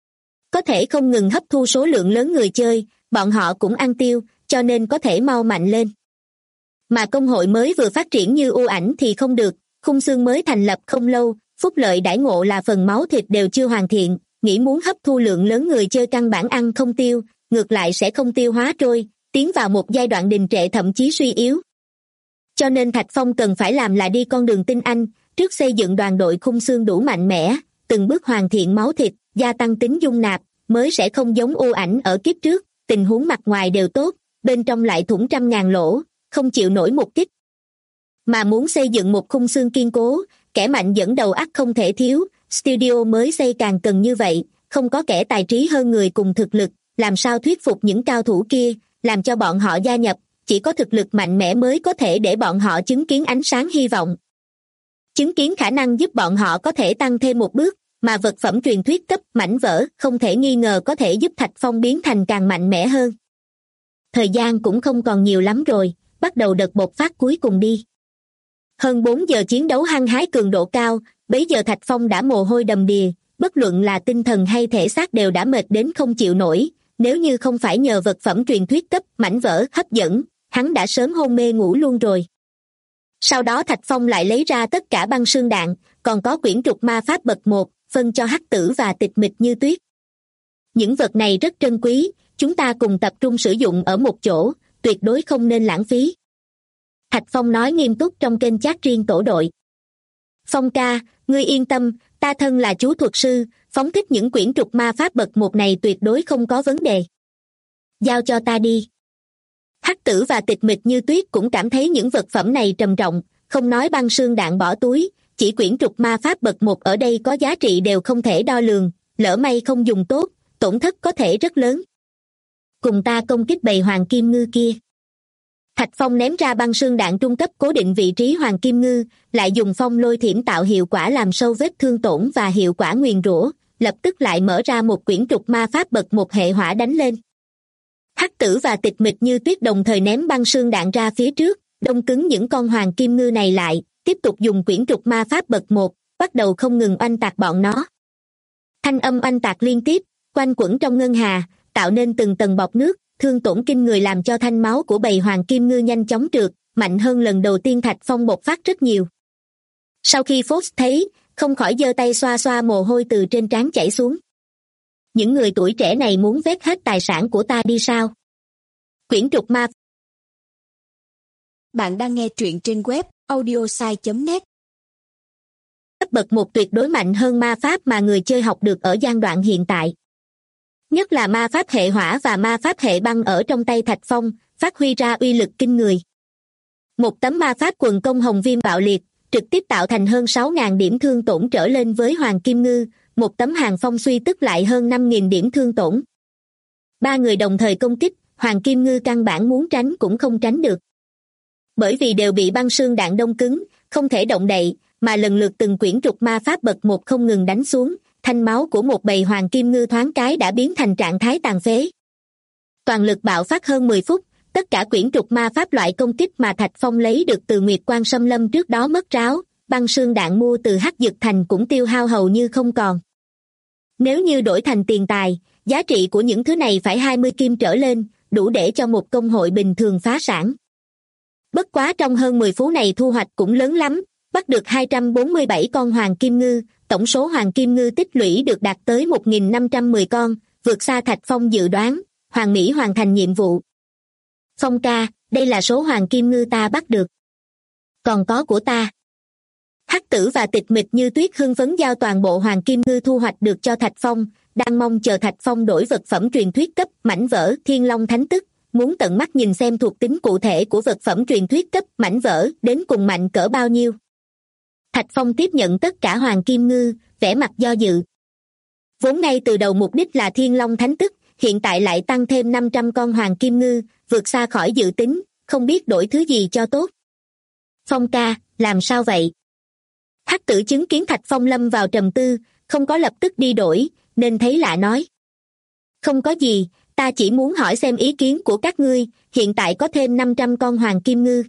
Có thể không ngừng hấp thu số lượng lớn người chơi, bọn họ cũng ăn tiêu, cho nên có thể mau mạnh lên. Mà công hội mới vừa phát triển như U Ảnh thì không được, khung xương mới thành lập không lâu, phúc lợi đãi ngộ là phần máu thịt đều chưa hoàn thiện, nghĩ muốn hấp thu lượng lớn người chơi căn bản ăn không tiêu, ngược lại sẽ không tiêu hóa trôi, tiến vào một giai đoạn đình trệ thậm chí suy yếu. Cho nên Thạch Phong cần phải làm là đi con đường tinh anh, trước xây dựng đoàn đội khung xương đủ mạnh mẽ, từng bước hoàn thiện máu thịt, gia tăng tính dung nạp, mới sẽ không giống U Ảnh ở kiếp trước, tình huống mặt ngoài đều tốt, bên trong lại thủng trăm ngàn lỗ, không chịu nổi một kích. Mà muốn xây dựng một khung xương kiên cố, kẻ mạnh dẫn đầu ắt không thể thiếu, studio mới xây càng cần như vậy, không có kẻ tài trí hơn người cùng thực lực, làm sao thuyết phục những cao thủ kia, làm cho bọn họ gia nhập, chỉ có thực lực mạnh mẽ mới có thể để bọn họ chứng kiến ánh sáng hy vọng. Chứng kiến khả năng giúp bọn họ có thể tăng thêm một bước, mà vật phẩm truyền thuyết cấp mảnh vỡ không thể nghi ngờ có thể giúp Thạch Phong biến thành càng mạnh mẽ hơn. Thời gian cũng không còn nhiều lắm rồi, bắt đầu đợt bộc phát cuối cùng đi. Hơn 4 giờ chiến đấu hăng hái cường độ cao, bấy giờ Thạch Phong đã mồ hôi đầm đìa, bất luận là tinh thần hay thể xác đều đã mệt đến không chịu nổi, nếu như không phải nhờ vật phẩm truyền thuyết cấp mảnh vỡ hấp dẫn, hắn đã sớm hôn mê ngủ luôn rồi. Sau đó Thạch Phong lại lấy ra tất cả băng sương đạn, còn có quyển trục ma pháp bậc 1, phân cho Hắc Tử và Tịch Mịch Như Tuyết. Những vật này rất trân quý, chúng ta cùng tập trung sử dụng ở một chỗ, tuyệt đối không nên lãng phí. Thạch Phong nói nghiêm túc trong kênh chat riêng tổ đội. Phong ca, ngươi yên tâm, ta thân là chú thuật sư, phóng thích những quyển trục ma pháp bậc 1 này tuyệt đối không có vấn đề. Giao cho ta đi. Hắc Tử và Tịch Mịch Như Tuyết cũng cảm thấy những vật phẩm này trầm trọng, không nói băng sương đạn bỏ túi, chỉ quyển trục ma pháp bậc 1 ở đây có giá trị đều không thể đo lường, lỡ may không dùng tốt, tổn thất có thể rất lớn. Cùng ta công kích bầy hoàng kim ngư kia. Thạch Phong ném ra băng sương đạn trung cấp cố định vị trí hoàng kim ngư, lại dùng phong lôi thiểm tạo hiệu quả làm sâu vết thương tổn và hiệu quả nguyền rủa, lập tức lại mở ra một quyển trục ma pháp bậc 1 hệ hỏa đánh lên. Hắc Tử và Tịch Mịch Như Tuyết đồng thời ném băng sương đạn ra phía trước, đông cứng những con hoàng kim ngư này lại, tiếp tục dùng quyển trục ma pháp bậc 1, bắt đầu không ngừng oanh tạc bọn nó. Thanh âm oanh tạc liên tiếp, quanh quẩn trong ngân hà, tạo nên từng tầng bọt nước, thương tổn kinh người làm cho thanh máu của bầy hoàng kim ngư nhanh chóng trượt, mạnh hơn lần đầu tiên Thạch Phong bộc phát rất nhiều. Sau khi Fox thấy, không khỏi giơ tay xoa xoa mồ hôi từ trên trán chảy xuống. Những người tuổi trẻ này muốn vét hết tài sản của ta đi sao? Quyển trục ma. Bạn đang nghe truyện trên web audiosai.net. Cấp bậc 1 tuyệt đối mạnh hơn ma pháp mà người chơi học được ở giai đoạn hiện tại. Nhất là ma pháp hệ hỏa và ma pháp hệ băng ở trong tay Thạch Phong, phát huy ra uy lực kinh người. Một tấm ma pháp quần công hồng viêm bạo liệt, trực tiếp tạo thành hơn 6.000 điểm thương tổn trở lên với hoàng kim ngư, một tấm hàng phong suy tức lại hơn 5.000 điểm thương tổn. Ba người đồng thời công kích, hoàng kim ngư căn bản muốn tránh cũng không tránh được. Bởi vì đều bị băng sương đạn đông cứng, không thể động đậy, mà lần lượt từng quyển trục ma pháp bậc 1 không ngừng đánh xuống, thanh máu của một bầy hoàng kim ngư thoáng cái đã biến thành trạng thái tàn phế. Toàn lực bạo phát hơn 10 phút, tất cả quyển trục ma pháp loại công kích mà Thạch Phong lấy được từ Nguyệt Quan Xâm Lâm trước đó mất ráo, băng sương đạn mua từ Hắc Dực Thành cũng tiêu hao hầu như không còn. Nếu như đổi thành tiền tài, giá trị của những thứ này phải 20 kim trở lên, đủ để cho một công hội bình thường phá sản. Bất quá trong hơn 10 phút này thu hoạch cũng lớn lắm, bắt được 247 con hoàng kim ngư, tổng số hoàng kim ngư tích lũy được đạt tới 1.510 con, vượt xa Thạch Phong dự đoán, hoàn mỹ hoàn thành nhiệm vụ. Phong ca, đây là số hoàng kim ngư ta bắt được. Còn có của ta. Hắc Tử và Tịch Mịch Như Tuyết hưng phấn giao toàn bộ hoàng kim ngư thu hoạch được cho Thạch Phong, đang mong chờ Thạch Phong đổi vật phẩm truyền thuyết cấp mảnh vỡ Thiên Long Thánh Tức, muốn tận mắt nhìn xem thuộc tính cụ thể của vật phẩm truyền thuyết cấp mảnh vỡ đến cùng mạnh cỡ bao nhiêu. Thạch Phong tiếp nhận tất cả hoàng kim ngư, vẻ mặt do dự. Vốn ngay từ đầu mục đích là Thiên Long Thánh Tức, hiện tại lại tăng thêm 500 con hoàng kim ngư, vượt xa khỏi dự tính, không biết đổi thứ gì cho tốt. Phong ca, làm sao vậy? Hắc Tử chứng kiến Thạch Phong lâm vào trầm tư, không có lập tức đi đổi, nên thấy lạ nói. Không có gì, ta chỉ muốn hỏi xem ý kiến của các ngươi, hiện tại có thêm 500 con hoàng kim ngư.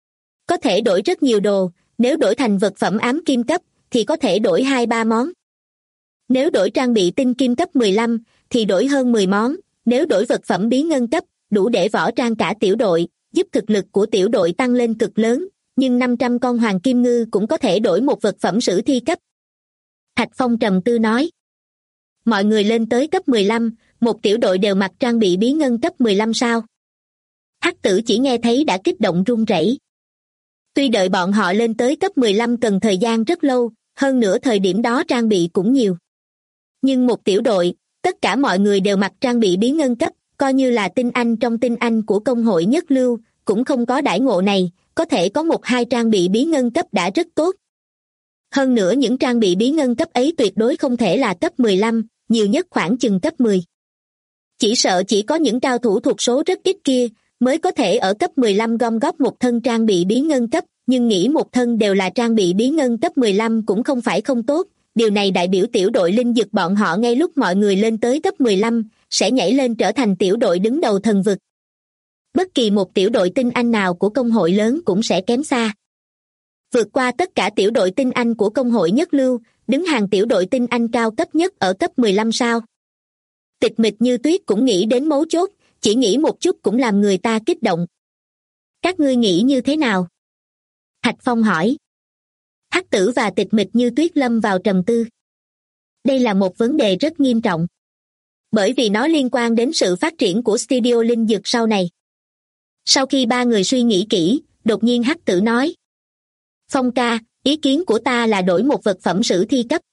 Có thể đổi rất nhiều đồ, nếu đổi thành vật phẩm ám kim cấp, thì có thể đổi 2-3 món. Nếu đổi trang bị tinh kim cấp 15, thì đổi hơn 10 món, nếu đổi vật phẩm bí ngân cấp, đủ để võ trang cả tiểu đội, giúp thực lực của tiểu đội tăng lên cực lớn, nhưng 500 con hoàng kim ngư cũng có thể đổi một vật phẩm sử thi cấp. Thạch Phong trầm tư nói. Mọi người lên tới cấp 15, một tiểu đội đều mặc trang bị bí ngân cấp 15 sao? Hắc Tử chỉ nghe thấy đã kích động run rẩy. Tuy đợi bọn họ lên tới cấp 15 cần thời gian rất lâu, hơn nữa thời điểm đó trang bị cũng nhiều. Nhưng một tiểu đội, tất cả mọi người đều mặc trang bị bí ngân cấp, coi như là tinh anh trong tinh anh của công hội nhất lưu, cũng không có đãi ngộ này, có thể có 1-2 trang bị bí ngân cấp đã rất tốt. Hơn nữa những trang bị bí ngân cấp ấy tuyệt đối không thể là cấp 15, nhiều nhất khoảng chừng cấp 10. Chỉ sợ chỉ có những cao thủ thuộc số rất ít kia, mới có thể ở cấp 15 gom góp một thân trang bị bí ngân cấp, nhưng nghĩ một thân đều là trang bị bí ngân cấp 15 cũng không phải không tốt, điều này đại biểu tiểu đội linh dực bọn họ ngay lúc mọi người lên tới cấp 15, sẽ nhảy lên trở thành tiểu đội đứng đầu thần vực. Bất kỳ một tiểu đội tinh anh nào của công hội lớn cũng sẽ kém xa. Vượt qua tất cả tiểu đội tinh anh của công hội nhất lưu, đứng hàng tiểu đội tinh anh cao cấp nhất ở cấp 15 sao. Tịch Mịch Như Tuyết cũng nghĩ đến mấu chốt, chỉ nghĩ một chút cũng làm người ta kích động. Các ngươi nghĩ như thế nào? Thạch Phong hỏi. Hắc Tử và Tịch Mịch Như Tuyết lâm vào trầm tư. Đây là một vấn đề rất nghiêm trọng. Bởi vì nó liên quan đến sự phát triển của studio linh dược sau này. Sau khi ba người suy nghĩ kỹ, đột nhiên Hắc Tử nói. Phong ca, ý kiến của ta là đổi một vật phẩm sử thi cấp.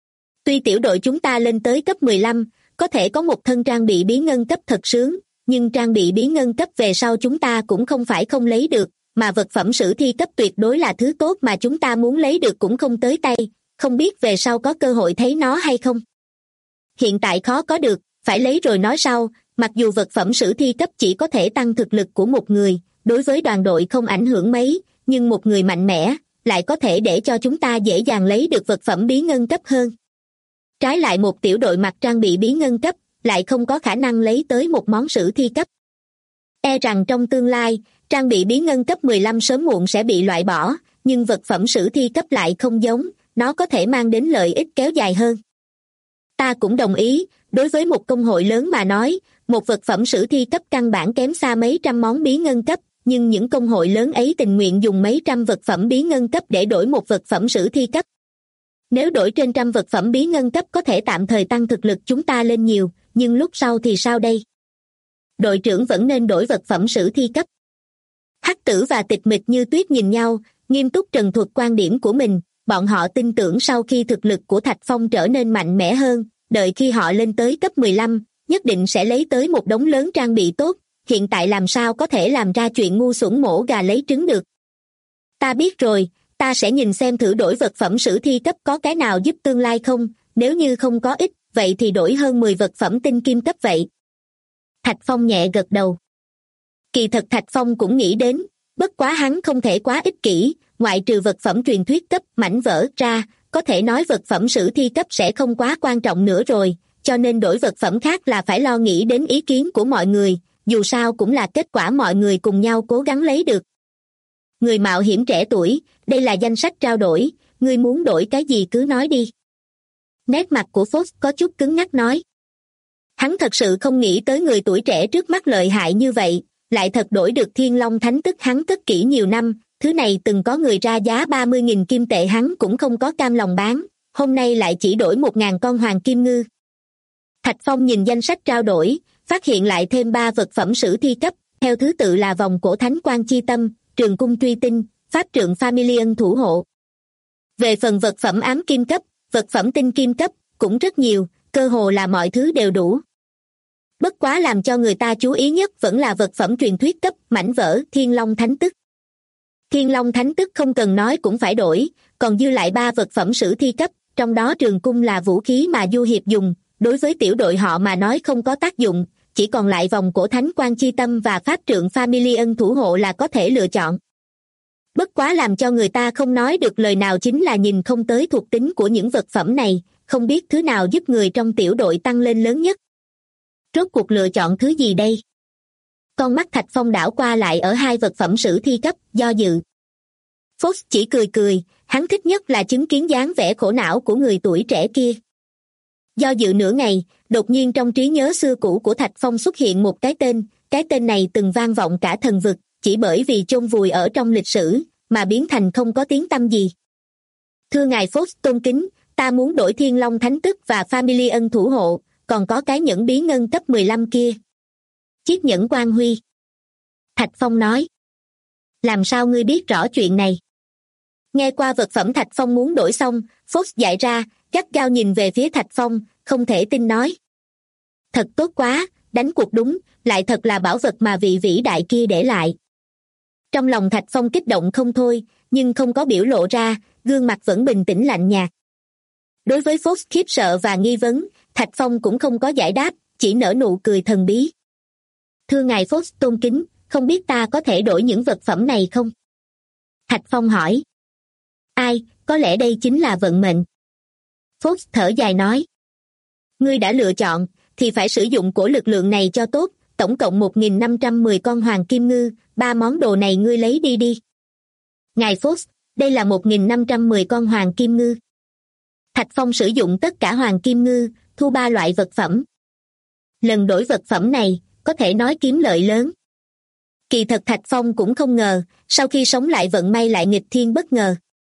Tuy tiểu đội chúng ta lên tới cấp 15, có thể có một thân trang bị bí ngân cấp thật sướng, nhưng trang bị bí ngân cấp về sau chúng ta cũng không phải không lấy được, mà vật phẩm sử thi cấp tuyệt đối là thứ tốt mà chúng ta muốn lấy được cũng không tới tay, không biết về sau có cơ hội thấy nó hay không. Hiện tại khó có được, phải lấy rồi nói sau, mặc dù vật phẩm sử thi cấp chỉ có thể tăng thực lực của một người, đối với đoàn đội không ảnh hưởng mấy, nhưng một người mạnh mẽ, lại có thể để cho chúng ta dễ dàng lấy được vật phẩm bí ngân cấp hơn. Trái lại một tiểu đội mặc trang bị bí ngân cấp, lại không có khả năng lấy tới một món sử thi cấp. E rằng trong tương lai, trang bị bí ngân cấp 15 sớm muộn sẽ bị loại bỏ, nhưng vật phẩm sử thi cấp lại không giống, nó có thể mang đến lợi ích kéo dài hơn. Ta cũng đồng ý, đối với một công hội lớn mà nói, một vật phẩm sử thi cấp căn bản kém xa mấy trăm món bí ngân cấp, nhưng những công hội lớn ấy tình nguyện dùng mấy trăm vật phẩm bí ngân cấp để đổi một vật phẩm sử thi cấp. Nếu đổi trên trăm vật phẩm bí ngân cấp có thể tạm thời tăng thực lực chúng ta lên nhiều, nhưng lúc sau thì sao đây? Đội trưởng vẫn nên đổi vật phẩm sử thi cấp. Hắc Tử và Tịch Mịch Như Tuyết nhìn nhau, nghiêm túc trần thuật quan điểm của mình, bọn họ tin tưởng sau khi thực lực của Thạch Phong trở nên mạnh mẽ hơn, đợi khi họ lên tới cấp 15, nhất định sẽ lấy tới một đống lớn trang bị tốt, hiện tại làm sao có thể làm ra chuyện ngu xuẩn mổ gà lấy trứng được. Ta biết rồi, ta sẽ nhìn xem thử đổi vật phẩm sử thi cấp có cái nào giúp tương lai không, nếu như không có ích, vậy thì đổi hơn 10 vật phẩm tinh kim cấp vậy. Thạch Phong nhẹ gật đầu. Kỳ thật Thạch Phong cũng nghĩ đến, bất quá hắn không thể quá ích kỷ, ngoại trừ vật phẩm truyền thuyết cấp mảnh vỡ ra, có thể nói vật phẩm sử thi cấp sẽ không quá quan trọng nữa rồi, cho nên đổi vật phẩm khác là phải lo nghĩ đến ý kiến của mọi người, dù sao cũng là kết quả mọi người cùng nhau cố gắng lấy được. Người mạo hiểm trẻ tuổi, đây là danh sách trao đổi, ngươi muốn đổi cái gì cứ nói đi. Nét mặt của Fox có chút cứng nhắc nói. Hắn thật sự không nghĩ tới người tuổi trẻ trước mắt lợi hại như vậy, lại thật đổi được Thiên Long Thánh Tức hắn cất kỹ nhiều năm, thứ này từng có người ra giá 30.000 kim tệ hắn cũng không có cam lòng bán, hôm nay lại chỉ đổi 1.000 con hoàng kim ngư. Thạch Phong nhìn danh sách trao đổi, phát hiện lại thêm 3 vật phẩm sử thi cấp, theo thứ tự là vòng cổ thánh quan chi tâm, trường cung truy tinh, pháp trượng Family thủ hộ. Về phần vật phẩm ám kim cấp, vật phẩm tinh kim cấp, cũng rất nhiều, cơ hồ là mọi thứ đều đủ. Bất quá làm cho người ta chú ý nhất vẫn là vật phẩm truyền thuyết cấp, mảnh vỡ, Thiên Long Thánh Tức. Thiên Long Thánh Tức không cần nói cũng phải đổi, còn dư lại 3 vật phẩm sử thi cấp, trong đó trường cung là vũ khí mà Du Hiệp dùng, đối với tiểu đội họ mà nói không có tác dụng, chỉ còn lại vòng cổ thánh quan chi tâm và pháp trượng Family thủ hộ là có thể lựa chọn. Bất quá làm cho người ta không nói được lời nào chính là nhìn không tới thuộc tính của những vật phẩm này, không biết thứ nào giúp người trong tiểu đội tăng lên lớn nhất. Rốt cuộc lựa chọn thứ gì đây? Con mắt Thạch Phong đảo qua lại ở hai vật phẩm sử thi cấp, do dự. Fox chỉ cười cười, hắn thích nhất là chứng kiến dáng vẻ khổ não của người tuổi trẻ kia. Do dự nửa ngày, đột nhiên trong trí nhớ xưa cũ của Thạch Phong xuất hiện một cái tên này từng vang vọng cả thần vực, chỉ bởi vì chôn vùi ở trong lịch sử, mà biến thành không có tiếng tăm gì. Thưa ngài Fox tôn kính, ta muốn đổi Thiên Long Thánh Tức và Family Ân thủ hộ, còn có cái nhẫn bí ngân cấp 15 kia. Chiếc nhẫn Quan Huy. Thạch Phong nói. Làm sao ngươi biết rõ chuyện này? Nghe qua vật phẩm Thạch Phong muốn đổi xong, Fox dại ra, gắt gao nhìn về phía Thạch Phong, không thể tin nói. Thật tốt quá, đánh cuộc đúng, lại thật là bảo vật mà vị vĩ đại kia để lại. Trong lòng Thạch Phong kích động không thôi, nhưng không có biểu lộ ra, gương mặt vẫn bình tĩnh lạnh nhạt. Đối với Fox khiếp sợ và nghi vấn, Thạch Phong cũng không có giải đáp, chỉ nở nụ cười thần bí. Thưa ngài Fox tôn kính, không biết ta có thể đổi những vật phẩm này không? Thạch Phong hỏi. Ai, có lẽ đây chính là vận mệnh. Fox thở dài nói. Ngươi đã lựa chọn, thì phải sử dụng của lực lượng này cho tốt, tổng cộng 1.510 con hoàng kim ngư, 3 món đồ này ngươi lấy đi đi. Ngài Fox, đây là 1.510 con hoàng kim ngư. Thạch Phong sử dụng tất cả hoàng kim ngư, thu 3 loại vật phẩm. Lần đổi vật phẩm này, có thể nói kiếm lợi lớn. Kỳ thật Thạch Phong cũng không ngờ, sau khi sống lại vận may lại nghịch thiên bất ngờ.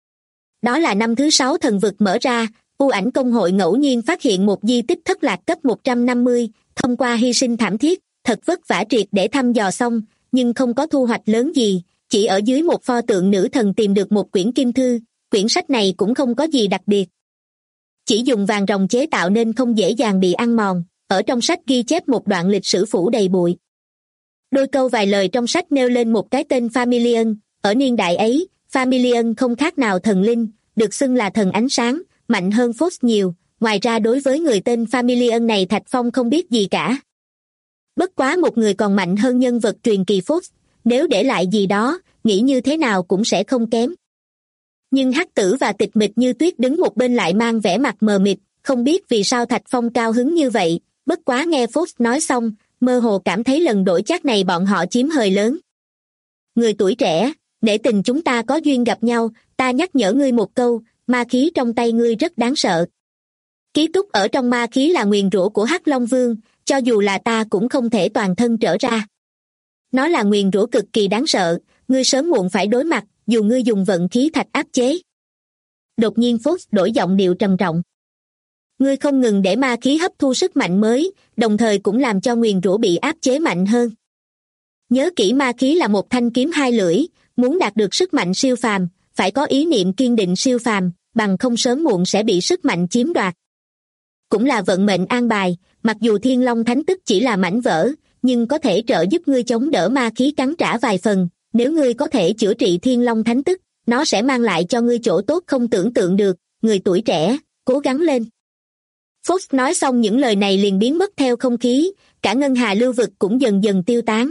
Đó là năm thứ 6 thần vực mở ra, U Ảnh Công hội ngẫu nhiên phát hiện một di tích thất lạc cấp 150, thông qua hy sinh thảm thiết, thật vất vả triệt để thăm dò xong, nhưng không có thu hoạch lớn gì, chỉ ở dưới một pho tượng nữ thần tìm được một quyển kim thư, quyển sách này cũng không có gì đặc biệt. Chỉ dùng vàng ròng chế tạo nên không dễ dàng bị ăn mòn, ở trong sách ghi chép một đoạn lịch sử phủ đầy bụi. Đôi câu vài lời trong sách nêu lên một cái tên Family, ở niên đại ấy, Family không khác nào thần linh, được xưng là thần ánh sáng, mạnh hơn Fox nhiều, ngoài ra đối với người tên Family này Thạch Phong không biết gì cả. Bất quá một người còn mạnh hơn nhân vật truyền kỳ Fox, nếu để lại gì đó, nghĩ như thế nào cũng sẽ không kém. Nhưng Hắc Tử và Tịch Mịch Như Tuyết đứng một bên lại mang vẻ mặt mờ mịt, không biết vì sao Thạch Phong cao hứng như vậy, bất quá nghe Fox nói xong, mơ hồ cảm thấy lần đổi chắc này bọn họ chiếm hời lớn. Người tuổi trẻ, nể tình chúng ta có duyên gặp nhau, ta nhắc nhở ngươi một câu, ma khí trong tay ngươi rất đáng sợ. Ký túc ở trong ma khí là nguyền rủa của Hắc Long Vương, cho dù là ta cũng không thể toàn thân trở ra. Nó là nguyền rủa cực kỳ đáng sợ, ngươi sớm muộn phải đối mặt, dù ngươi dùng vận khí thạch áp chế. Đột nhiên Fox đổi giọng điệu trầm trọng. Ngươi không ngừng để ma khí hấp thu sức mạnh mới, đồng thời cũng làm cho nguyền rủa bị áp chế mạnh hơn. Nhớ kỹ ma khí là một thanh kiếm hai lưỡi, muốn đạt được sức mạnh siêu phàm, phải có ý niệm kiên định siêu phàm, bằng không sớm muộn sẽ bị sức mạnh chiếm đoạt. Cũng là vận mệnh an bài, mặc dù Thiên Long Thánh Tức chỉ là mảnh vỡ, nhưng có thể trợ giúp ngươi chống đỡ ma khí cắn trả vài phần, nếu ngươi có thể chữa trị Thiên Long Thánh Tức, nó sẽ mang lại cho ngươi chỗ tốt không tưởng tượng được, người tuổi trẻ, cố gắng lên. Fox nói xong những lời này liền biến mất theo không khí, cả ngân hà lưu vực cũng dần dần tiêu tán.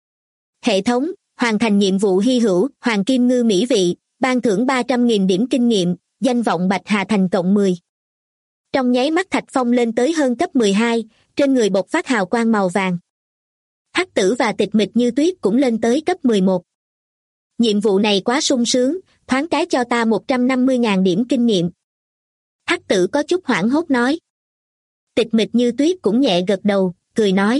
Hệ thống, hoàn thành nhiệm vụ hy hữu, hoàng kim ngư mỹ vị, ban thưởng 300.000 điểm kinh nghiệm, danh vọng Bạch Hà Thành cộng 10. Trong nháy mắt Thạch Phong lên tới hơn cấp 12, trên người bộc phát hào quang màu vàng. Hắc Tử và Tịch Mịch Như Tuyết cũng lên tới cấp 11. Nhiệm vụ này quá sung sướng, thoáng cái cho ta 150.000 điểm kinh nghiệm. Hắc Tử có chút hoảng hốt nói. Tịch Mịch Như Tuyết cũng nhẹ gật đầu, cười nói.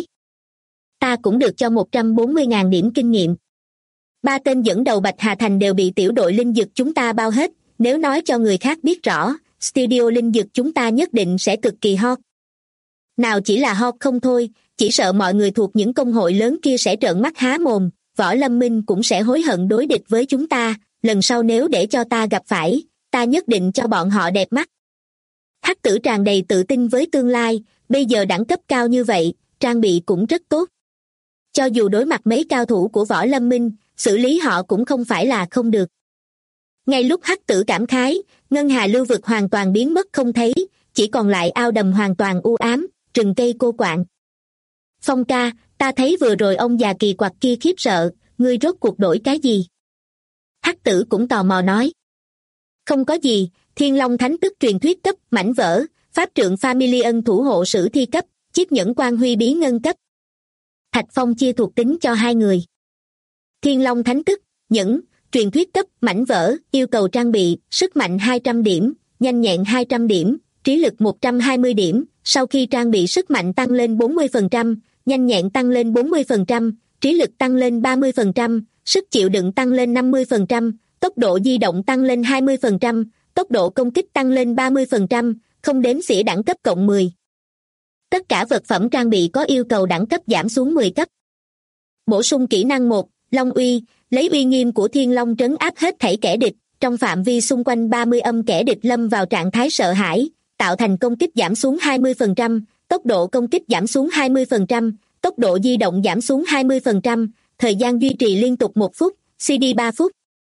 Ta cũng được cho 140.000 điểm kinh nghiệm. 3 tên dẫn đầu Bạch Hà Thành đều bị tiểu đội linh dực chúng ta bao hết, nếu nói cho người khác biết rõ, studio linh dực chúng ta nhất định sẽ cực kỳ hot. Nào chỉ là hot không thôi, chỉ sợ mọi người thuộc những công hội lớn kia sẽ trợn mắt há mồm, Võ Lâm Minh cũng sẽ hối hận đối địch với chúng ta, lần sau nếu để cho ta gặp phải, ta nhất định cho bọn họ đẹp mắt. Hắc Tử tràn đầy tự tin với tương lai, bây giờ đẳng cấp cao như vậy, trang bị cũng rất tốt. Cho dù đối mặt mấy cao thủ của Võ Lâm Minh, xử lý họ cũng không phải là không được. Ngay lúc Hắc Tử cảm khái, ngân hà lưu vực hoàn toàn biến mất không thấy, chỉ còn lại ao đầm hoàn toàn u ám, rừng cây cô quạng. Phong ca, ta thấy vừa rồi ông già kỳ quặc kia khiếp sợ, ngươi rốt cuộc đổi cái gì? Hắc Tử cũng tò mò nói. Không có gì, Thiên Long Thánh Tức truyền thuyết cấp, mảnh vỡ, Pháp trượng Family thủ hộ sử thi cấp, chiếc nhẫn quan huy bí ngân cấp. Thạch Phong chia thuộc tính cho hai người. Thiên Long Thánh Tức, nhẫn, truyền thuyết cấp, mảnh vỡ, yêu cầu trang bị, sức mạnh 200 điểm, nhanh nhẹn 200 điểm, trí lực 120 điểm, sau khi trang bị sức mạnh tăng lên 40%, nhanh nhẹn tăng lên 40%, trí lực tăng lên 30%, sức chịu đựng tăng lên 50%, tốc độ di động tăng lên 20%, tốc độ công kích tăng lên 30%, không đếm xỉa đẳng cấp cộng 10. Tất cả vật phẩm trang bị có yêu cầu đẳng cấp giảm xuống 10 cấp. Bổ sung kỹ năng 1, Long Uy, lấy uy nghiêm của Thiên Long trấn áp hết thảy kẻ địch, trong phạm vi xung quanh 30 âm kẻ địch lâm vào trạng thái sợ hãi, tạo thành công kích giảm xuống 20%, tốc độ công kích giảm xuống 20%, tốc độ di động giảm xuống 20%, thời gian duy trì liên tục 1 phút, CD 3 phút.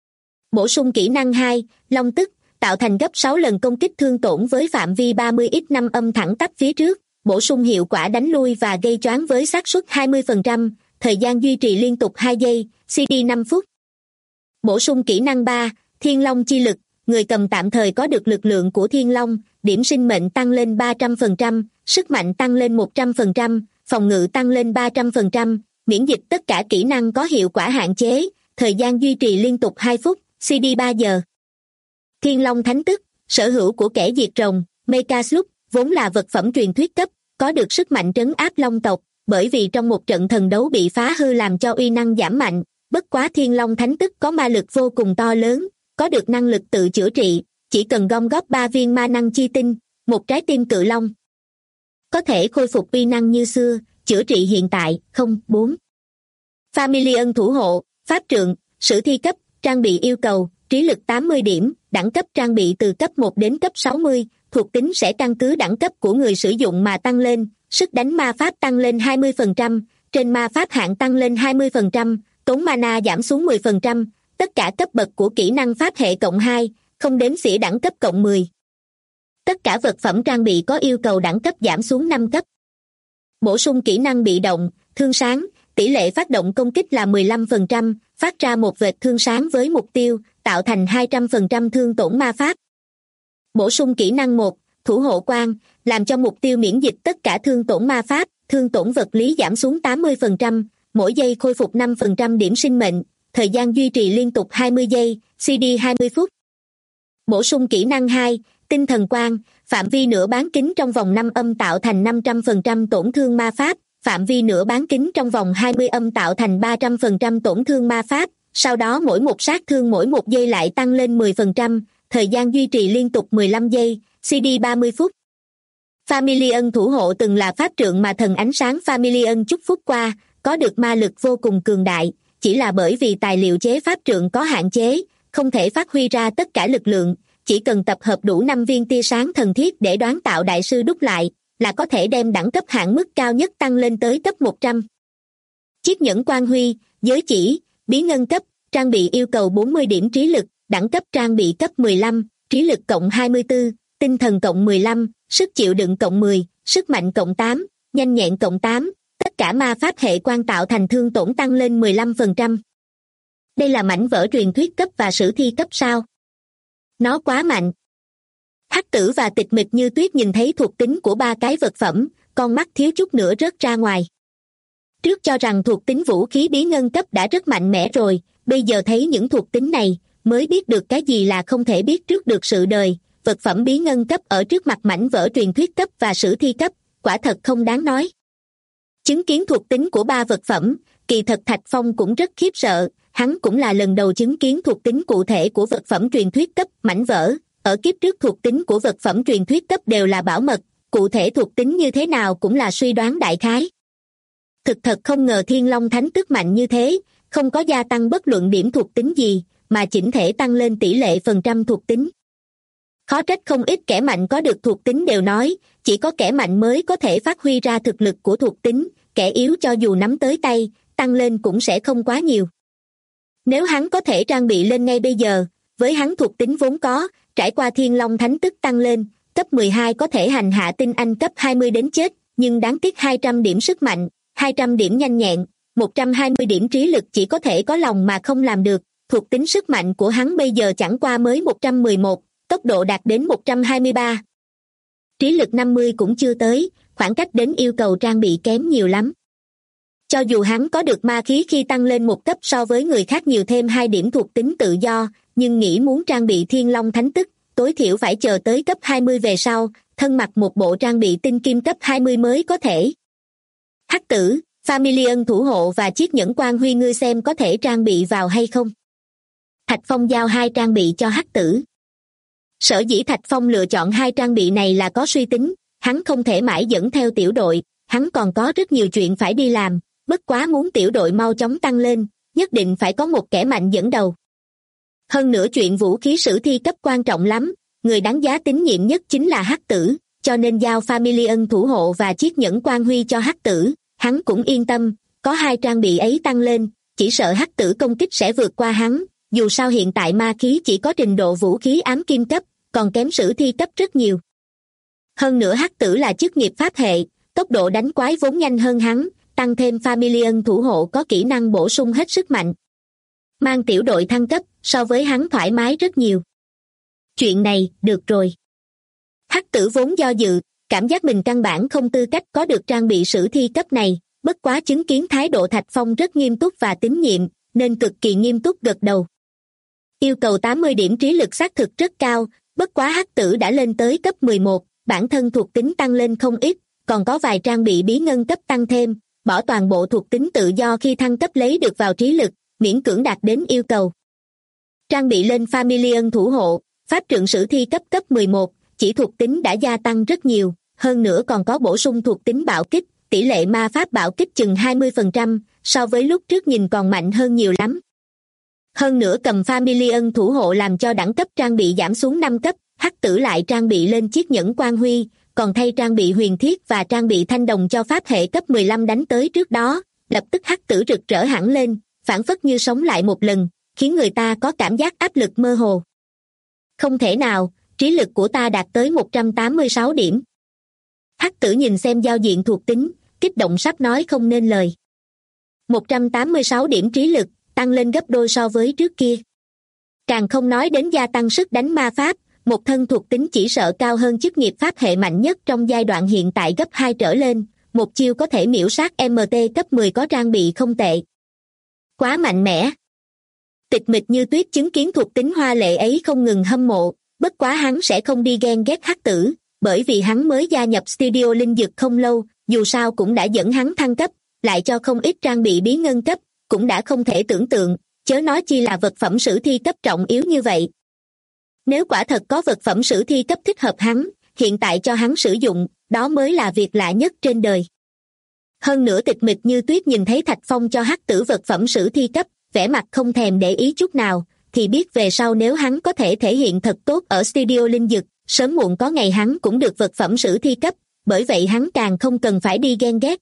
Bổ sung kỹ năng 2, Long Tức, tạo thành gấp 6 lần công kích thương tổn với phạm vi 30x5 âm thẳng tắp phía trước, bổ sung hiệu quả đánh lui và gây choáng với xác suất 20%, thời gian duy trì liên tục 2 giây, CD 5 phút. Bổ sung kỹ năng 3, Thiên Long Chi Lực, người cầm tạm thời có được lực lượng của Thiên Long, điểm sinh mệnh tăng lên 300%, sức mạnh tăng lên 100%, phòng ngự tăng lên 300%, miễn dịch tất cả kỹ năng có hiệu quả hạn chế, thời gian duy trì liên tục 2 phút, CD 3 giờ. Thiên Long Thánh Tức, sở hữu của kẻ diệt rồng, Mecha Slug, vốn là vật phẩm truyền thuyết cấp, có được sức mạnh trấn áp long tộc, bởi vì trong một trận thần đấu bị phá hư làm cho uy năng giảm mạnh, bất quá Thiên Long Thánh Tức có ma lực vô cùng to lớn, có được năng lực tự chữa trị, chỉ cần gom góp 3 viên ma năng chi tinh, một trái tim cự long, có thể khôi phục uy năng như xưa, chữa trị hiện tại, 4. Family thủ hộ, pháp trượng, sử thi cấp, trang bị yêu cầu, trí lực 80 điểm, đẳng cấp trang bị từ cấp 1 đến cấp 60, thuộc tính sẽ căn cứ đẳng cấp của người sử dụng mà tăng lên, sức đánh ma pháp tăng lên 20%, trên ma pháp hạng tăng lên 20%, tốn mana giảm xuống 10%, tất cả cấp bậc của kỹ năng pháp hệ cộng 2, không đếm xỉa đẳng cấp cộng 10. Tất cả vật phẩm trang bị có yêu cầu đẳng cấp giảm xuống 5 cấp. Bổ sung kỹ năng bị động, thương sáng, tỷ lệ phát động công kích là 15%, phát ra một vệt thương sáng với mục tiêu, tạo thành 200% thương tổn ma pháp. Bổ sung kỹ năng 1, thủ hộ quang, làm cho mục tiêu miễn dịch tất cả thương tổn ma pháp, thương tổn vật lý giảm xuống 80%, mỗi giây khôi phục 5% điểm sinh mệnh, thời gian duy trì liên tục 20 giây, CD 20 phút. Bổ sung kỹ năng 2, tinh thần quang, phạm vi nửa bán kính trong vòng 5 âm tạo thành 500% tổn thương ma pháp, phạm vi nửa bán kính trong vòng 20 âm tạo thành 300% tổn thương ma pháp, sau đó mỗi một sát thương mỗi 1 giây lại tăng lên 10%, thời gian duy trì liên tục 15 giây, CD 30 phút. Family thủ hộ từng là pháp trượng mà thần ánh sáng Family chúc phúc qua, có được ma lực vô cùng cường đại, chỉ là bởi vì tài liệu chế pháp trượng có hạn chế, không thể phát huy ra tất cả lực lượng, chỉ cần tập hợp đủ 5 viên tia sáng thần thiết để đoán tạo đại sư đúc lại, là có thể đem đẳng cấp hạn mức cao nhất tăng lên tới cấp 100. Chiếc nhẫn quan huy, giới chỉ, bí ngân cấp, trang bị yêu cầu 40 điểm trí lực, đẳng cấp trang bị cấp 15, trí lực cộng 24, tinh thần cộng 15, sức chịu đựng cộng 10, sức mạnh cộng 8, nhanh nhẹn cộng 8, tất cả ma pháp hệ quan tạo thành thương tổn tăng lên 15%. Đây là mảnh vỡ truyền thuyết cấp và sử thi cấp sao? Nó quá mạnh. Hắc Tử và Tịch Mịch Như Tuyết nhìn thấy thuộc tính của 3 cái vật phẩm, con mắt thiếu chút nữa rớt ra ngoài. Trước cho rằng thuộc tính vũ khí bí ngân cấp đã rất mạnh mẽ rồi, bây giờ thấy những thuộc tính này, mới biết được cái gì là không thể biết trước được sự đời, vật phẩm bí ngân cấp ở trước mặt mảnh vỡ truyền thuyết cấp và sử thi cấp, quả thật không đáng nói. Chứng kiến thuộc tính của 3 vật phẩm, kỳ thật Thạch Phong cũng rất khiếp sợ, hắn cũng là lần đầu chứng kiến thuộc tính cụ thể của vật phẩm truyền thuyết cấp mảnh vỡ, ở kiếp trước thuộc tính của vật phẩm truyền thuyết cấp đều là bảo mật, cụ thể thuộc tính như thế nào cũng là suy đoán đại khái. Thực thật không ngờ Thiên Long Thánh Tức mạnh như thế, không có gia tăng bất luận điểm thuộc tính gì, mà chỉnh thể tăng lên tỷ lệ phần trăm thuộc tính. Khó trách không ít kẻ mạnh có được thuộc tính đều nói, chỉ có kẻ mạnh mới có thể phát huy ra thực lực của thuộc tính, kẻ yếu cho dù nắm tới tay, tăng lên cũng sẽ không quá nhiều. Nếu hắn có thể trang bị lên ngay bây giờ, với hắn thuộc tính vốn có, trải qua Thiên Long Thánh Tức tăng lên, cấp 12 có thể hành hạ tinh anh cấp 20 đến chết, nhưng đáng tiếc 200 điểm sức mạnh, 200 điểm nhanh nhẹn, 120 điểm trí lực chỉ có thể có lòng mà không làm được, thuộc tính sức mạnh của hắn bây giờ chẳng qua mới 111, tốc độ đạt đến 123. Trí lực 50 cũng chưa tới, khoảng cách đến yêu cầu trang bị kém nhiều lắm. Cho dù hắn có được ma khí khi tăng lên một cấp so với người khác nhiều thêm 2 điểm thuộc tính tự do, nhưng nghĩ muốn trang bị Thiên Long Thánh Tức, tối thiểu phải chờ tới cấp 20 về sau, thân mặc một bộ trang bị tinh kim cấp 20 mới có thể. Hắc tử, Phamilion thủ hộ và chiếc nhẫn quan huy ngươi xem có thể trang bị vào hay không. Thạch Phong giao 2 trang bị cho Hắc tử. Sở dĩ Thạch Phong lựa chọn 2 trang bị này là có suy tính, hắn không thể mãi dẫn theo tiểu đội, hắn còn có rất nhiều chuyện phải đi làm, bất quá muốn tiểu đội mau chóng tăng lên, nhất định phải có một kẻ mạnh dẫn đầu. Hơn nữa chuyện vũ khí sử thi cấp quan trọng lắm, người đáng giá tín nhiệm nhất chính là Hắc tử, cho nên giao Phamilion thủ hộ và chiếc nhẫn quan huy cho Hắc tử, hắn cũng yên tâm, có 2 trang bị ấy tăng lên, chỉ sợ Hắc tử công kích sẽ vượt qua hắn, dù sao hiện tại ma khí chỉ có trình độ vũ khí ám kim cấp, còn kém sử thi cấp rất nhiều. Hơn nữa Hắc tử là chức nghiệp pháp hệ, tốc độ đánh quái vốn nhanh hơn hắn, tăng thêm Phamilion thủ hộ có kỹ năng bổ sung hết sức mạnh. Mang tiểu đội thăng cấp, so với hắn thoải mái rất nhiều. Chuyện này, được rồi. Hắc tử vốn do dự, cảm giác mình căn bản không tư cách có được trang bị sử thi cấp này, bất quá chứng kiến thái độ Thạch Phong rất nghiêm túc và tín nhiệm, nên cực kỳ nghiêm túc gật đầu. Yêu cầu 80 điểm trí lực xác thực rất cao, bất quá Hắc tử đã lên tới cấp 11, bản thân thuộc tính tăng lên không ít, còn có vài trang bị bí ngân cấp tăng thêm, bỏ toàn bộ thuộc tính tự do khi thăng cấp lấy được vào trí lực, miễn cưỡng đạt đến yêu cầu. Trang bị lên Phamilion thủ hộ, pháp trượng sử thi cấp 11, chỉ thuộc tính đã gia tăng rất nhiều, hơn nữa còn có bổ sung thuộc tính bạo kích, tỷ lệ ma pháp bạo kích chừng 20%, so với lúc trước nhìn còn mạnh hơn nhiều lắm. Hơn nữa cầm Phamilion thủ hộ làm cho đẳng cấp trang bị giảm xuống 5 cấp, Hắc tử lại trang bị lên chiếc nhẫn quan huy, còn thay trang bị huyền thiết và trang bị thanh đồng cho pháp hệ cấp 15 đánh tới trước đó, lập tức Hắc tử rực rỡ hẳn lên, phảng phất như sống lại một lần, khiến người ta có cảm giác áp lực mơ hồ. Không thể nào, trí lực của ta đạt tới 186 điểm. Hắc tử nhìn xem giao diện thuộc tính, kích động sắp nói không nên lời. 186 điểm trí lực, tăng lên gấp đôi so với trước kia. Càng không nói đến gia tăng sức đánh ma pháp, một thân thuộc tính chỉ sợ cao hơn chức nghiệp pháp hệ mạnh nhất trong giai đoạn hiện tại gấp 2 trở lên, một chiêu có thể miễu sát MT cấp 10 có trang bị không tệ. Quá mạnh mẽ. Tịch Mịch Như Tuyết chứng kiến thuộc tính hoa lệ ấy không ngừng hâm mộ, bất quá hắn sẽ không đi ghen ghét Hắc tử, bởi vì hắn mới gia nhập studio linh dược không lâu, dù sao cũng đã dẫn hắn thăng cấp, lại cho không ít trang bị bí ngân cấp, cũng đã không thể tưởng tượng, chớ nói chi là vật phẩm sử thi cấp trọng yếu như vậy. Nếu quả thật có vật phẩm sử thi cấp thích hợp hắn, hiện tại cho hắn sử dụng, đó mới là việc lạ nhất trên đời. Hơn nữa Tịch Mịch Như Tuyết nhìn thấy Thạch Phong cho Hắc tử vật phẩm sử thi cấp, vẻ mặt không thèm để ý chút nào, thì biết về sau nếu hắn có thể thể hiện thật tốt ở studio linh dược, sớm muộn có ngày hắn cũng được vật phẩm sử thi cấp, bởi vậy hắn càng không cần phải đi ghen ghét.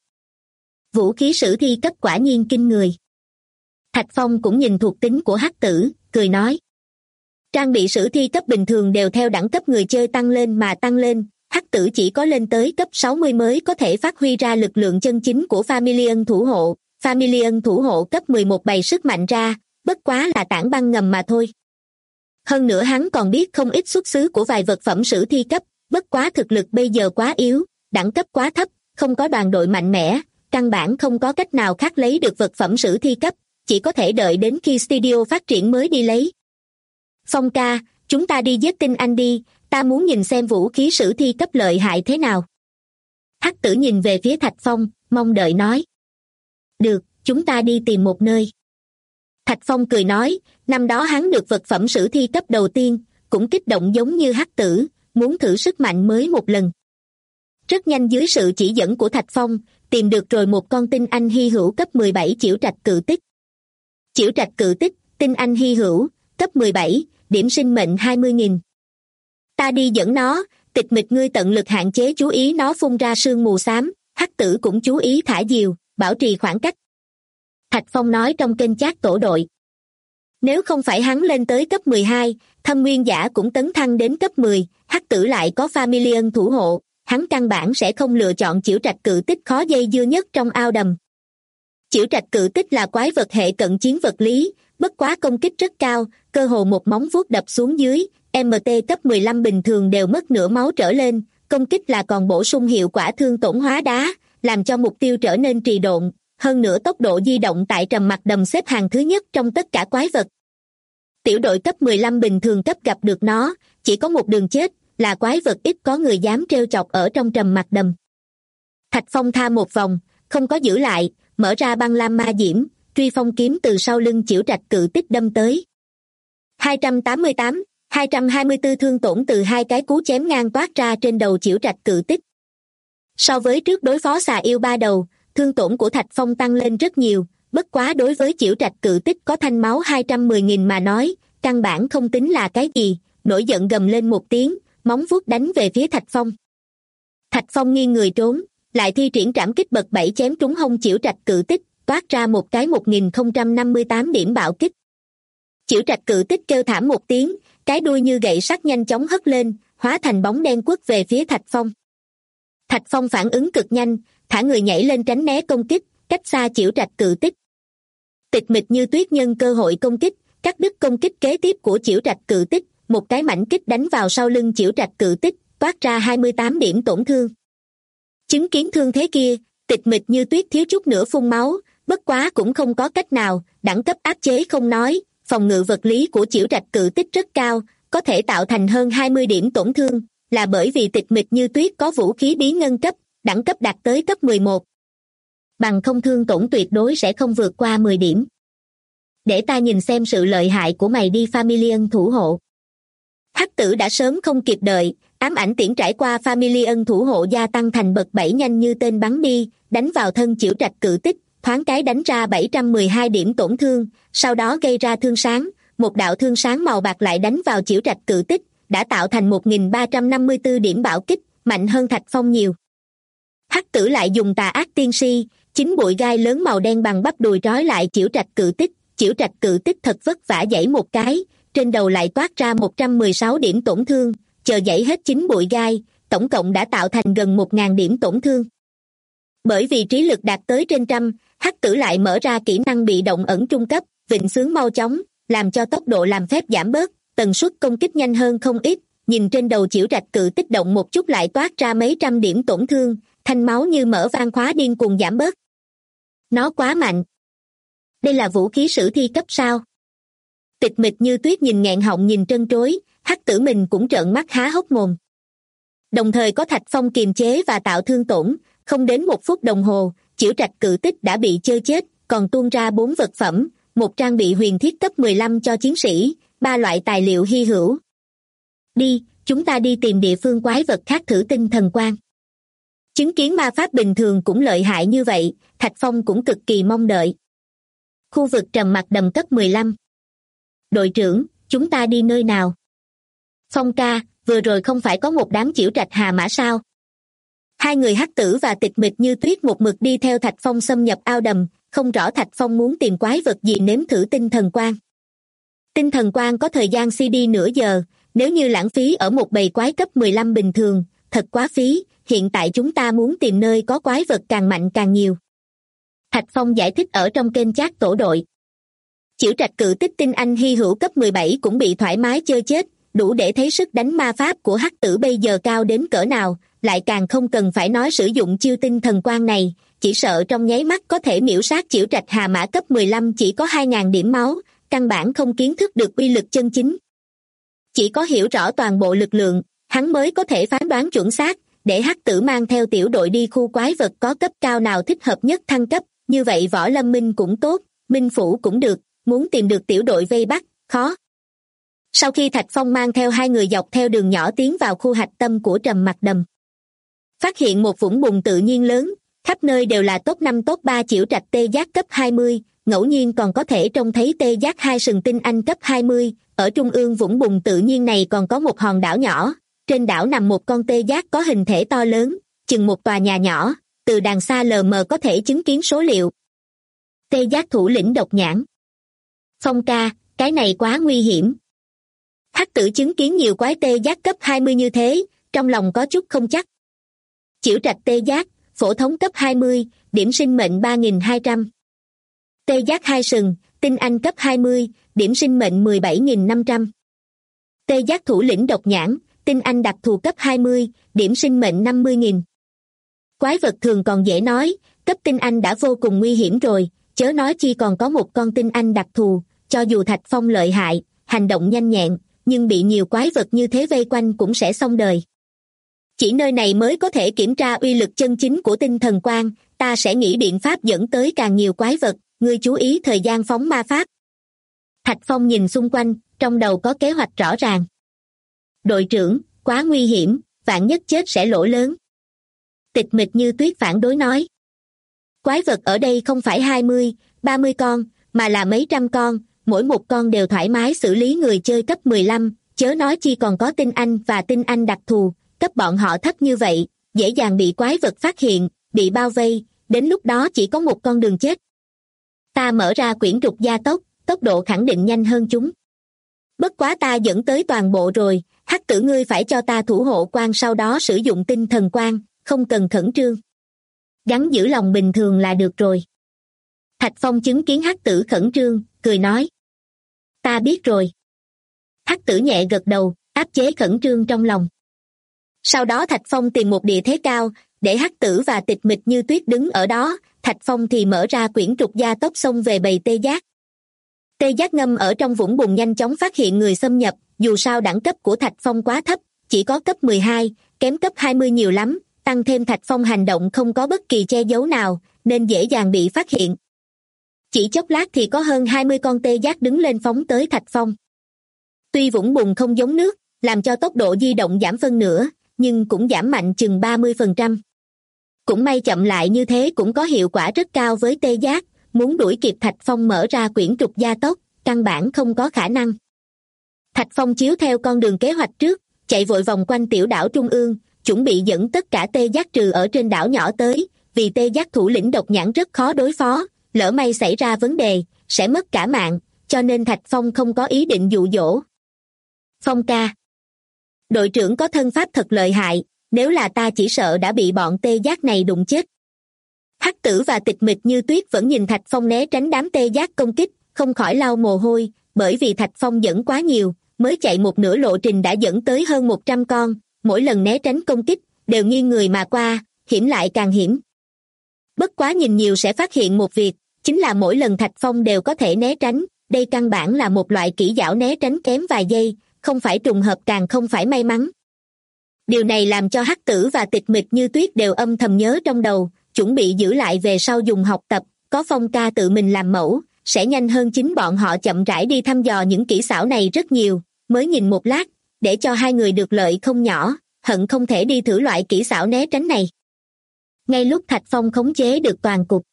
Vũ khí sử thi cấp quả nhiên kinh người. Thạch Phong cũng nhìn thuộc tính của Hắc tử, cười nói. Trang bị sử thi cấp bình thường đều theo đẳng cấp người chơi tăng lên mà tăng lên, Hắc tử chỉ có lên tới cấp 60 mới có thể phát huy ra lực lượng chân chính của Phamilion thủ hộ. Phamilion thủ hộ cấp 11 bày sức mạnh ra, bất quá là tảng băng ngầm mà thôi. Hơn nữa hắn còn biết không ít xuất xứ của vài vật phẩm sử thi cấp, bất quá thực lực bây giờ quá yếu, đẳng cấp quá thấp, không có đoàn đội mạnh mẽ, căn bản không có cách nào khác lấy được vật phẩm sử thi cấp, chỉ có thể đợi đến khi studio phát triển mới đi lấy. Phong ca, chúng ta đi giết tinh anh đi, ta muốn nhìn xem vũ khí sử thi cấp lợi hại thế nào. Hắc tử nhìn về phía Thạch Phong, mong đợi nói. Được, chúng ta đi tìm một nơi. Thạch Phong cười nói, năm đó hắn được vật phẩm sử thi cấp đầu tiên, cũng kích động giống như Hắc tử, muốn thử sức mạnh mới một lần. Rất nhanh dưới sự chỉ dẫn của Thạch Phong, tìm được rồi một con tinh anh hy hữu cấp 17 chiểu trạch cự tích. Chiểu trạch cự tích, tinh anh hy hữu, cấp 17, điểm sinh mệnh 20.000. Ta đi dẫn nó, Tịch Mịch ngươi tận lực hạn chế chú ý nó phun ra sương mù xám, Hắc tử cũng chú ý thả diều, bảo trì khoảng cách. Thạch Phong nói trong kênh chat tổ đội. Nếu không phải hắn lên tới cấp 12, Thâm Nguyên Giả cũng tấn thăng đến cấp 10, Hắc tử lại có Phamilion thủ hộ, hắn căn bản sẽ không lựa chọn chiểu trạch cự tích khó dây dưa nhất trong ao đầm. Chiểu trạch cự tích là quái vật hệ cận chiến vật lý, bất quá công kích rất cao, cơ hồ một móng vuốt đập xuống dưới, MT cấp 15 bình thường đều mất nửa máu trở lên, công kích là còn bổ sung hiệu quả thương tổn hóa đá, làm cho mục tiêu trở nên trì độn, hơn nữa tốc độ di động tại trầm mặc đầm xếp hàng thứ nhất trong tất cả quái vật. Tiểu đội cấp 15 bình thường cấp gặp được nó, chỉ có một đường chết, là quái vật ít có người dám trêu chọc ở trong trầm mặc đầm. Thạch Phong tha một vòng, không có giữ lại, mở ra băng lam ma diễm, truy phong kiếm từ sau lưng Chiểu Trạch cự tích đâm tới. 288, 224 thương tổn từ hai cái cú chém ngang toát ra trên đầu Chiểu Trạch cự tích. So với trước đối phó xà yêu ba đầu, thương tổn của Thạch Phong tăng lên rất nhiều, bất quá đối với Chiểu Trạch cự tích có thanh máu 210.000 mà nói, căn bản không tính là cái gì, nổi giận gầm lên một tiếng, móng vuốt đánh về phía Thạch Phong. Thạch Phong nghiêng người trốn, lại thi triển trảm kích bậc 7 chém trúng hông Chiểu Trạch cự tích, toát ra một cái 1058 điểm bạo kích. Chiểu Trạch cự tích kêu thảm một tiếng, cái đuôi như gậy sắt nhanh chóng hất lên, hóa thành bóng đen quất về phía Thạch Phong. Thạch Phong phản ứng cực nhanh, thả người nhảy lên tránh né công kích, cách xa Chiểu Trạch cự tích. Tịch Mịch Như Tuyết nhân cơ hội công kích, cắt đứt công kích kế tiếp của Chiểu Trạch cự tích, một cái mảnh kích đánh vào sau lưng Chiểu Trạch cự tích, toát ra 28 điểm tổn thương. Chứng kiến thương thế kia, Tịch Mịch Như Tuyết thiếu chút nữa phun máu, bất quá cũng không có cách nào, đẳng cấp áp chế không nói, phòng ngự vật lý của Chiểu Trạch cự tích rất cao, có thể tạo thành hơn 20 điểm tổn thương, là bởi vì Tịch Mịch Như Tuyết có vũ khí bí ngân cấp, đẳng cấp đạt tới cấp 11. Bằng không thương tổn tuyệt đối sẽ không vượt qua 10 điểm. Để ta nhìn xem sự lợi hại của mày đi Family thủ hộ. Hắc Tử đã sớm không kịp đợi, ám ảnh tiễn trải qua Family thủ hộ gia tăng thành bậc 7 nhanh như tên bắn đi, đánh vào thân Chiểu Trạch cự tích, thoáng cái đánh ra 712 điểm tổn thương, sau đó gây ra thương sáng, một đạo thương sáng màu bạc lại đánh vào Chiểu Trạch cự tích, đã tạo thành 1354 điểm bạo kích, mạnh hơn Thạch Phong nhiều. Hắc Tử lại dùng tà ác tiên si, 9 bụi gai lớn màu đen bằng bắp đùi trói lại Chiểu Trạch cự tích, Chiểu Trạch cự tích thật vất vả giãy một cái, trên đầu lại toát ra 116 điểm tổn thương, chờ giãy hết 9 bụi gai, tổng cộng đã tạo thành gần 1.000 điểm tổn thương. Bởi vì trí lực đạt tới trên trăm, Hắc Tử lại mở ra kỹ năng bị động ẩn trung cấp, vịnh xướng mau chóng, làm cho tốc độ làm phép giảm bớt, tần suất công kích nhanh hơn không ít, nhìn trên đầu Chiểu Trạch cự tích động một chút lại toát ra mấy trăm điểm tổn thương, thanh máu như mở van khóa điên cuồng giảm bớt. Nó quá mạnh. Đây là vũ khí sử thi cấp sao? Tịch Mịch Như Tuyết nhìn nghẹn họng nhìn trân trối, Hắc Tử mình cũng trợn mắt há hốc mồm. Đồng thời có Thạch Phong kiềm chế và tạo thương tổn, không đến 1 phút đồng hồ, Chiểu Trạch cự tích đã bị chơi chết, còn tuôn ra 4 vật phẩm, một trang bị huyền thiết cấp 15 cho chiến sĩ, 3 loại tài liệu hy hữu. Đi, chúng ta đi tìm địa phương quái vật khác thử tinh thần quang. Chứng kiến ma pháp bình thường cũng lợi hại như vậy, Thạch Phong cũng cực kỳ mong đợi. Khu vực trầm mặc đầm cấp 15. Đội trưởng, chúng ta đi nơi nào? Phong ca, vừa rồi không phải có một đám Chiểu Trạch hà mã sao? Hai người Hắc Tử và Tịch Mịch Như Tuyết một mực đi theo Thạch Phong xâm nhập ao đầm, không rõ Thạch Phong muốn tìm quái vật gì nếm thử tinh thần quang. Tinh thần quang có thời gian CD nửa giờ, nếu như lãng phí ở một bầy quái cấp 15 bình thường, thật quá phí, hiện tại chúng ta muốn tìm nơi có quái vật càng mạnh càng nhiều. Thạch Phong giải thích ở trong kênh chat tổ đội. Chiểu Trạch cự tích tinh anh hy hữu cấp 17 cũng bị thoải mái chơi chết, đủ để thấy sức đánh ma pháp của Hắc Tử bây giờ cao đến cỡ nào, lại càng không cần phải nói sử dụng chiêu tinh thần quang này, chỉ sợ trong nháy mắt có thể miễu sát Chiểu Trạch hà mã cấp 15 chỉ có 2.000 điểm máu, căn bản không kiến thức được uy lực chân chính. Chỉ có hiểu rõ toàn bộ lực lượng, hắn mới có thể phán đoán chuẩn xác, để Hắc Tử mang theo tiểu đội đi khu quái vật có cấp cao nào thích hợp nhất thăng cấp, như vậy Võ Lâm Minh cũng tốt, Minh Phủ cũng được, muốn tìm được tiểu đội vây bắt, khó. Sau khi Thạch Phong mang theo hai người dọc theo đường nhỏ tiến vào khu hạch tâm của trầm mặc đầm, phát hiện một vũng bùn tự nhiên lớn, khắp nơi đều là top 5 top 3 Chiểu Trạch tê giác cấp 20, ngẫu nhiên còn có thể trông thấy tê giác 2 sừng tinh anh cấp 20, ở trung ương vũng bùn tự nhiên này còn có một hòn đảo nhỏ, trên đảo nằm một con tê giác có hình thể to lớn, chừng một tòa nhà nhỏ, từ đàng xa lờ mờ có thể chứng kiến số liệu. Tê giác thủ lĩnh độc nhãn. Phong ca, cái này quá nguy hiểm. Hắc Tử chứng kiến nhiều quái tê giác cấp 20 như thế, trong lòng có chút không chắc. Chiểu Trạch tê giác, phổ thống cấp 20, điểm sinh mệnh 3.200. Tê giác 2 sừng, tinh anh cấp 20, điểm sinh mệnh 17.500. Tê giác thủ lĩnh độc nhãn, tinh anh đặc thù cấp 20, điểm sinh mệnh 50.000. Quái vật thường còn dễ nói, cấp tinh anh đã vô cùng nguy hiểm rồi, chớ nói chi còn có một con tinh anh đặc thù, cho dù Thạch Phong lợi hại, hành động nhanh nhẹn, nhưng bị nhiều quái vật như thế vây quanh cũng sẽ xong đời. Chỉ nơi này mới có thể kiểm tra uy lực chân chính của tinh thần quang, ta sẽ nghĩ biện pháp dẫn tới càng nhiều quái vật, ngươi chú ý thời gian phóng ma pháp. Thạch Phong nhìn xung quanh, trong đầu có kế hoạch rõ ràng. Đội trưởng, quá nguy hiểm, vạn nhất chết sẽ lỗ lớn. Tịch Mịch Như Tuyết phản đối nói. Quái vật ở đây không phải 20, 30 con, mà là mấy trăm con, mỗi một con đều thoải mái xử lý người chơi cấp 15, chớ nói chi còn có tinh anh và tinh anh đặc thù, cấp bọn họ thấp như vậy, dễ dàng bị quái vật phát hiện, bị bao vây, đến lúc đó chỉ có một con đường chết. Ta mở ra quyển trục gia tốc, tốc độ khẳng định nhanh hơn chúng. Bất quá ta dẫn tới toàn bộ rồi, Hắc Tử ngươi phải cho ta thủ hộ quan sau đó sử dụng tinh thần quan, không cần khẩn trương. Gắn giữ lòng bình thường là được rồi. Thạch Phong chứng kiến Hắc Tử khẩn trương, cười nói. Ta biết rồi. Hắc Tử nhẹ gật đầu, áp chế khẩn trương trong lòng. Sau đó Thạch Phong tìm một địa thế cao, để Hắc Tử và Tịch Mịch Như Tuyết đứng ở đó, Thạch Phong thì mở ra quyển trục gia tốc xông về bầy tê giác. Tê giác ngâm ở trong vũng bùn nhanh chóng phát hiện người xâm nhập, dù sao đẳng cấp của Thạch Phong quá thấp, chỉ có cấp 12, kém cấp 20 nhiều lắm, tăng thêm Thạch Phong hành động không có bất kỳ che giấu nào, nên dễ dàng bị phát hiện. Chỉ chốc lát thì có hơn 20 con tê giác đứng lên phóng tới Thạch Phong. Tuy vũng bùn không giống nước, làm cho tốc độ di động giảm phân nửa, nhưng cũng giảm mạnh chừng 30%. Cũng may chậm lại như thế cũng có hiệu quả rất cao với tê giác, muốn đuổi kịp Thạch Phong mở ra quyển trục gia tốc, căn bản không có khả năng. Thạch Phong chiếu theo con đường kế hoạch trước, chạy vội vòng quanh tiểu đảo Trung ương, chuẩn bị dẫn tất cả tê giác trừ ở trên đảo nhỏ tới, vì tê giác thủ lĩnh độc nhãn rất khó đối phó, lỡ may xảy ra vấn đề, sẽ mất cả mạng, cho nên Thạch Phong không có ý định dụ dỗ. Phong ca. Đội trưởng có thân pháp thật lợi hại, nếu là ta chỉ sợ đã bị bọn tê giác này đụng chết. Hắc Tử và Tịch Mịch Như Tuyết vẫn nhìn Thạch Phong né tránh đám tê giác công kích, không khỏi lau mồ hôi, bởi vì Thạch Phong dẫn quá nhiều, mới chạy một nửa lộ trình đã dẫn tới hơn 100 con, mỗi lần né tránh công kích, đều nghiêng người mà qua, hiểm lại càng hiểm. Bất quá nhìn nhiều sẽ phát hiện một việc, chính là mỗi lần Thạch Phong đều có thể né tránh, đây căn bản là một loại kỹ xảo né tránh kém vài giây, không phải trùng hợp càng không phải may mắn. Điều này làm cho Hắc Tử và Tịch Mịch Như Tuyết đều âm thầm nhớ trong đầu, chuẩn bị giữ lại về sau dùng học tập, có Phong ca tự mình làm mẫu, sẽ nhanh hơn chính bọn họ chậm rãi đi thăm dò những kỹ xảo này rất nhiều, mới nhìn một lát, để cho hai người được lợi không nhỏ, hận không thể đi thử loại kỹ xảo né tránh này. Ngay lúc Thạch Phong khống chế được toàn cục,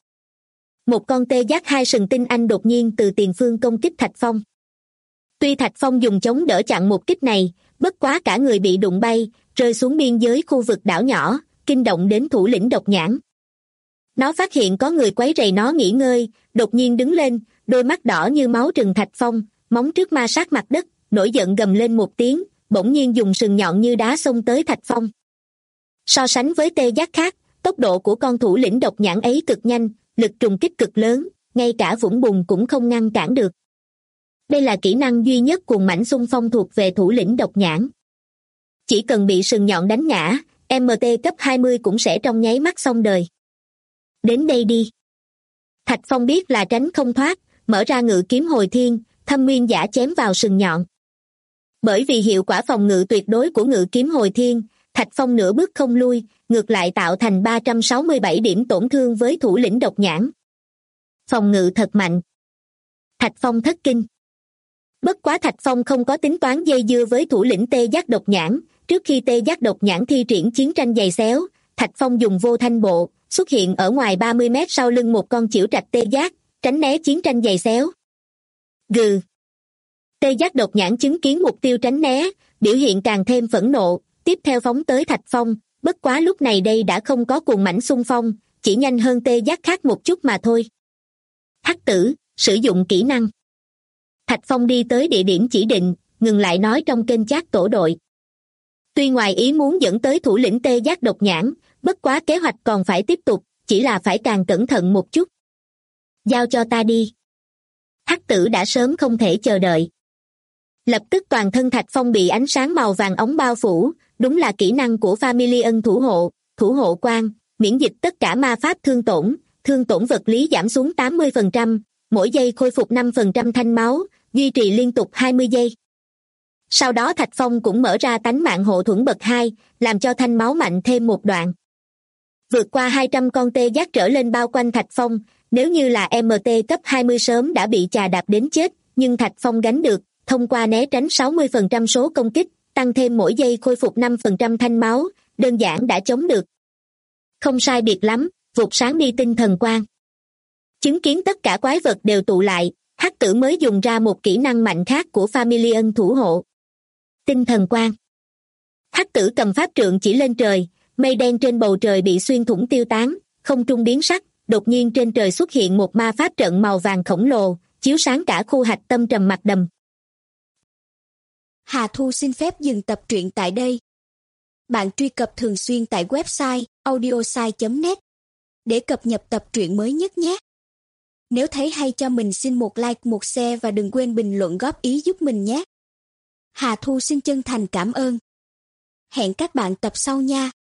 một con tê giác hai sừng tinh anh đột nhiên từ tiền phương công kích Thạch Phong. Tuy Thạch Phong dùng chống đỡ chặn một kích này, bất quá cả người bị đụng bay, rơi xuống biên giới khu vực đảo nhỏ, kinh động đến thủ lĩnh độc nhãn. Nó phát hiện có người quấy rầy nó nghỉ ngơi, đột nhiên đứng lên, đôi mắt đỏ như máu trừng Thạch Phong, móng trước ma sát mặt đất, nổi giận gầm lên một tiếng, bỗng nhiên dùng sừng nhọn như đá xông tới Thạch Phong. So sánh với tê giác khác, tốc độ của con thủ lĩnh độc nhãn ấy cực nhanh, lực trùng kích cực lớn, ngay cả vũng bùn cũng không ngăn cản được. Đây là kỹ năng duy nhất cuồng mãnh xung phong thuộc về thủ lĩnh độc nhãn. Chỉ cần bị sừng nhọn đánh ngã, MT cấp 20 cũng sẽ trong nháy mắt xong đời. Đến đây đi. Thạch Phong biết là tránh không thoát, mở ra ngự kiếm hồi thiên, thâm nguyên giả chém vào sừng nhọn. Bởi vì hiệu quả phòng ngự tuyệt đối của ngự kiếm hồi thiên, Thạch Phong nửa bước không lui, ngược lại tạo thành 367 điểm tổn thương với thủ lĩnh độc nhãn. Phòng ngự thật mạnh. Thạch Phong thất kinh. Bất quá Thạch Phong không có tính toán dây dưa với thủ lĩnh tê giác độc nhãn, trước khi tê giác độc nhãn thi triển chiến tranh giày xéo, Thạch Phong dùng vô thanh bộ, xuất hiện ở ngoài 30 mét sau lưng một con chĩu trạch tê giác, tránh né chiến tranh giày xéo. Gừ. Tê giác độc nhãn chứng kiến mục tiêu tránh né, biểu hiện càng thêm phẫn nộ, tiếp theo phóng tới Thạch Phong, bất quá lúc này đây đã không có cuồng mãnh xung phong, chỉ nhanh hơn tê giác khác một chút mà thôi. Hắc Tử, sử dụng kỹ năng. Thạch Phong đi tới địa điểm chỉ định, ngừng lại nói trong kênh chat tổ đội. Tuy ngoài ý muốn dẫn tới thủ lĩnh tê giác độc nhãn, bất quá kế hoạch còn phải tiếp tục, chỉ là phải càng cẩn thận một chút. Giao cho ta đi. Hắc Tử đã sớm không thể chờ đợi. Lập tức toàn thân Thạch Phong bị ánh sáng màu vàng óng bao phủ, đúng là kỹ năng của Family thủ hộ quan, miễn dịch tất cả ma pháp thương tổn vật lý giảm xuống 80%, mỗi giây khôi phục 5% thanh máu, duy trì liên tục 20 giây. Sau đó Thạch Phong cũng mở ra tánh mạng hộ thuẫn bậc 2, làm cho thanh máu mạnh thêm một đoạn. Vượt qua 200 con tê giác trở lên bao quanh Thạch Phong, nếu như là MT cấp 20 sớm đã bị chà đạp đến chết, nhưng Thạch Phong gánh được, thông qua né tránh 60% số công kích, tăng thêm mỗi giây khôi phục 5% thanh máu, đơn giản đã chống được. Không sai biệt lắm, vụt sáng đi tinh thần quang. Chứng kiến tất cả quái vật đều tụ lại, Hắc Tử mới dùng ra một kỹ năng mạnh khác của Family thủ hộ. Tinh thần quang. Hắc Tử cầm pháp trượng chỉ lên trời, mây đen trên bầu trời bị xuyên thủng tiêu tán, không trung biến sắc, đột nhiên trên trời xuất hiện một ma pháp trận màu vàng khổng lồ, chiếu sáng cả khu hạch tâm trầm mặc đầm. Hà Thu xin phép dừng tập truyện tại đây. Bạn truy cập thường xuyên tại website audiosai.net để cập nhật tập truyện mới nhất nhé. Nếu thấy hay cho mình xin một like, một share và đừng quên bình luận góp ý giúp mình nhé. Hà Thu xin chân thành cảm ơn. Hẹn các bạn tập sau nha.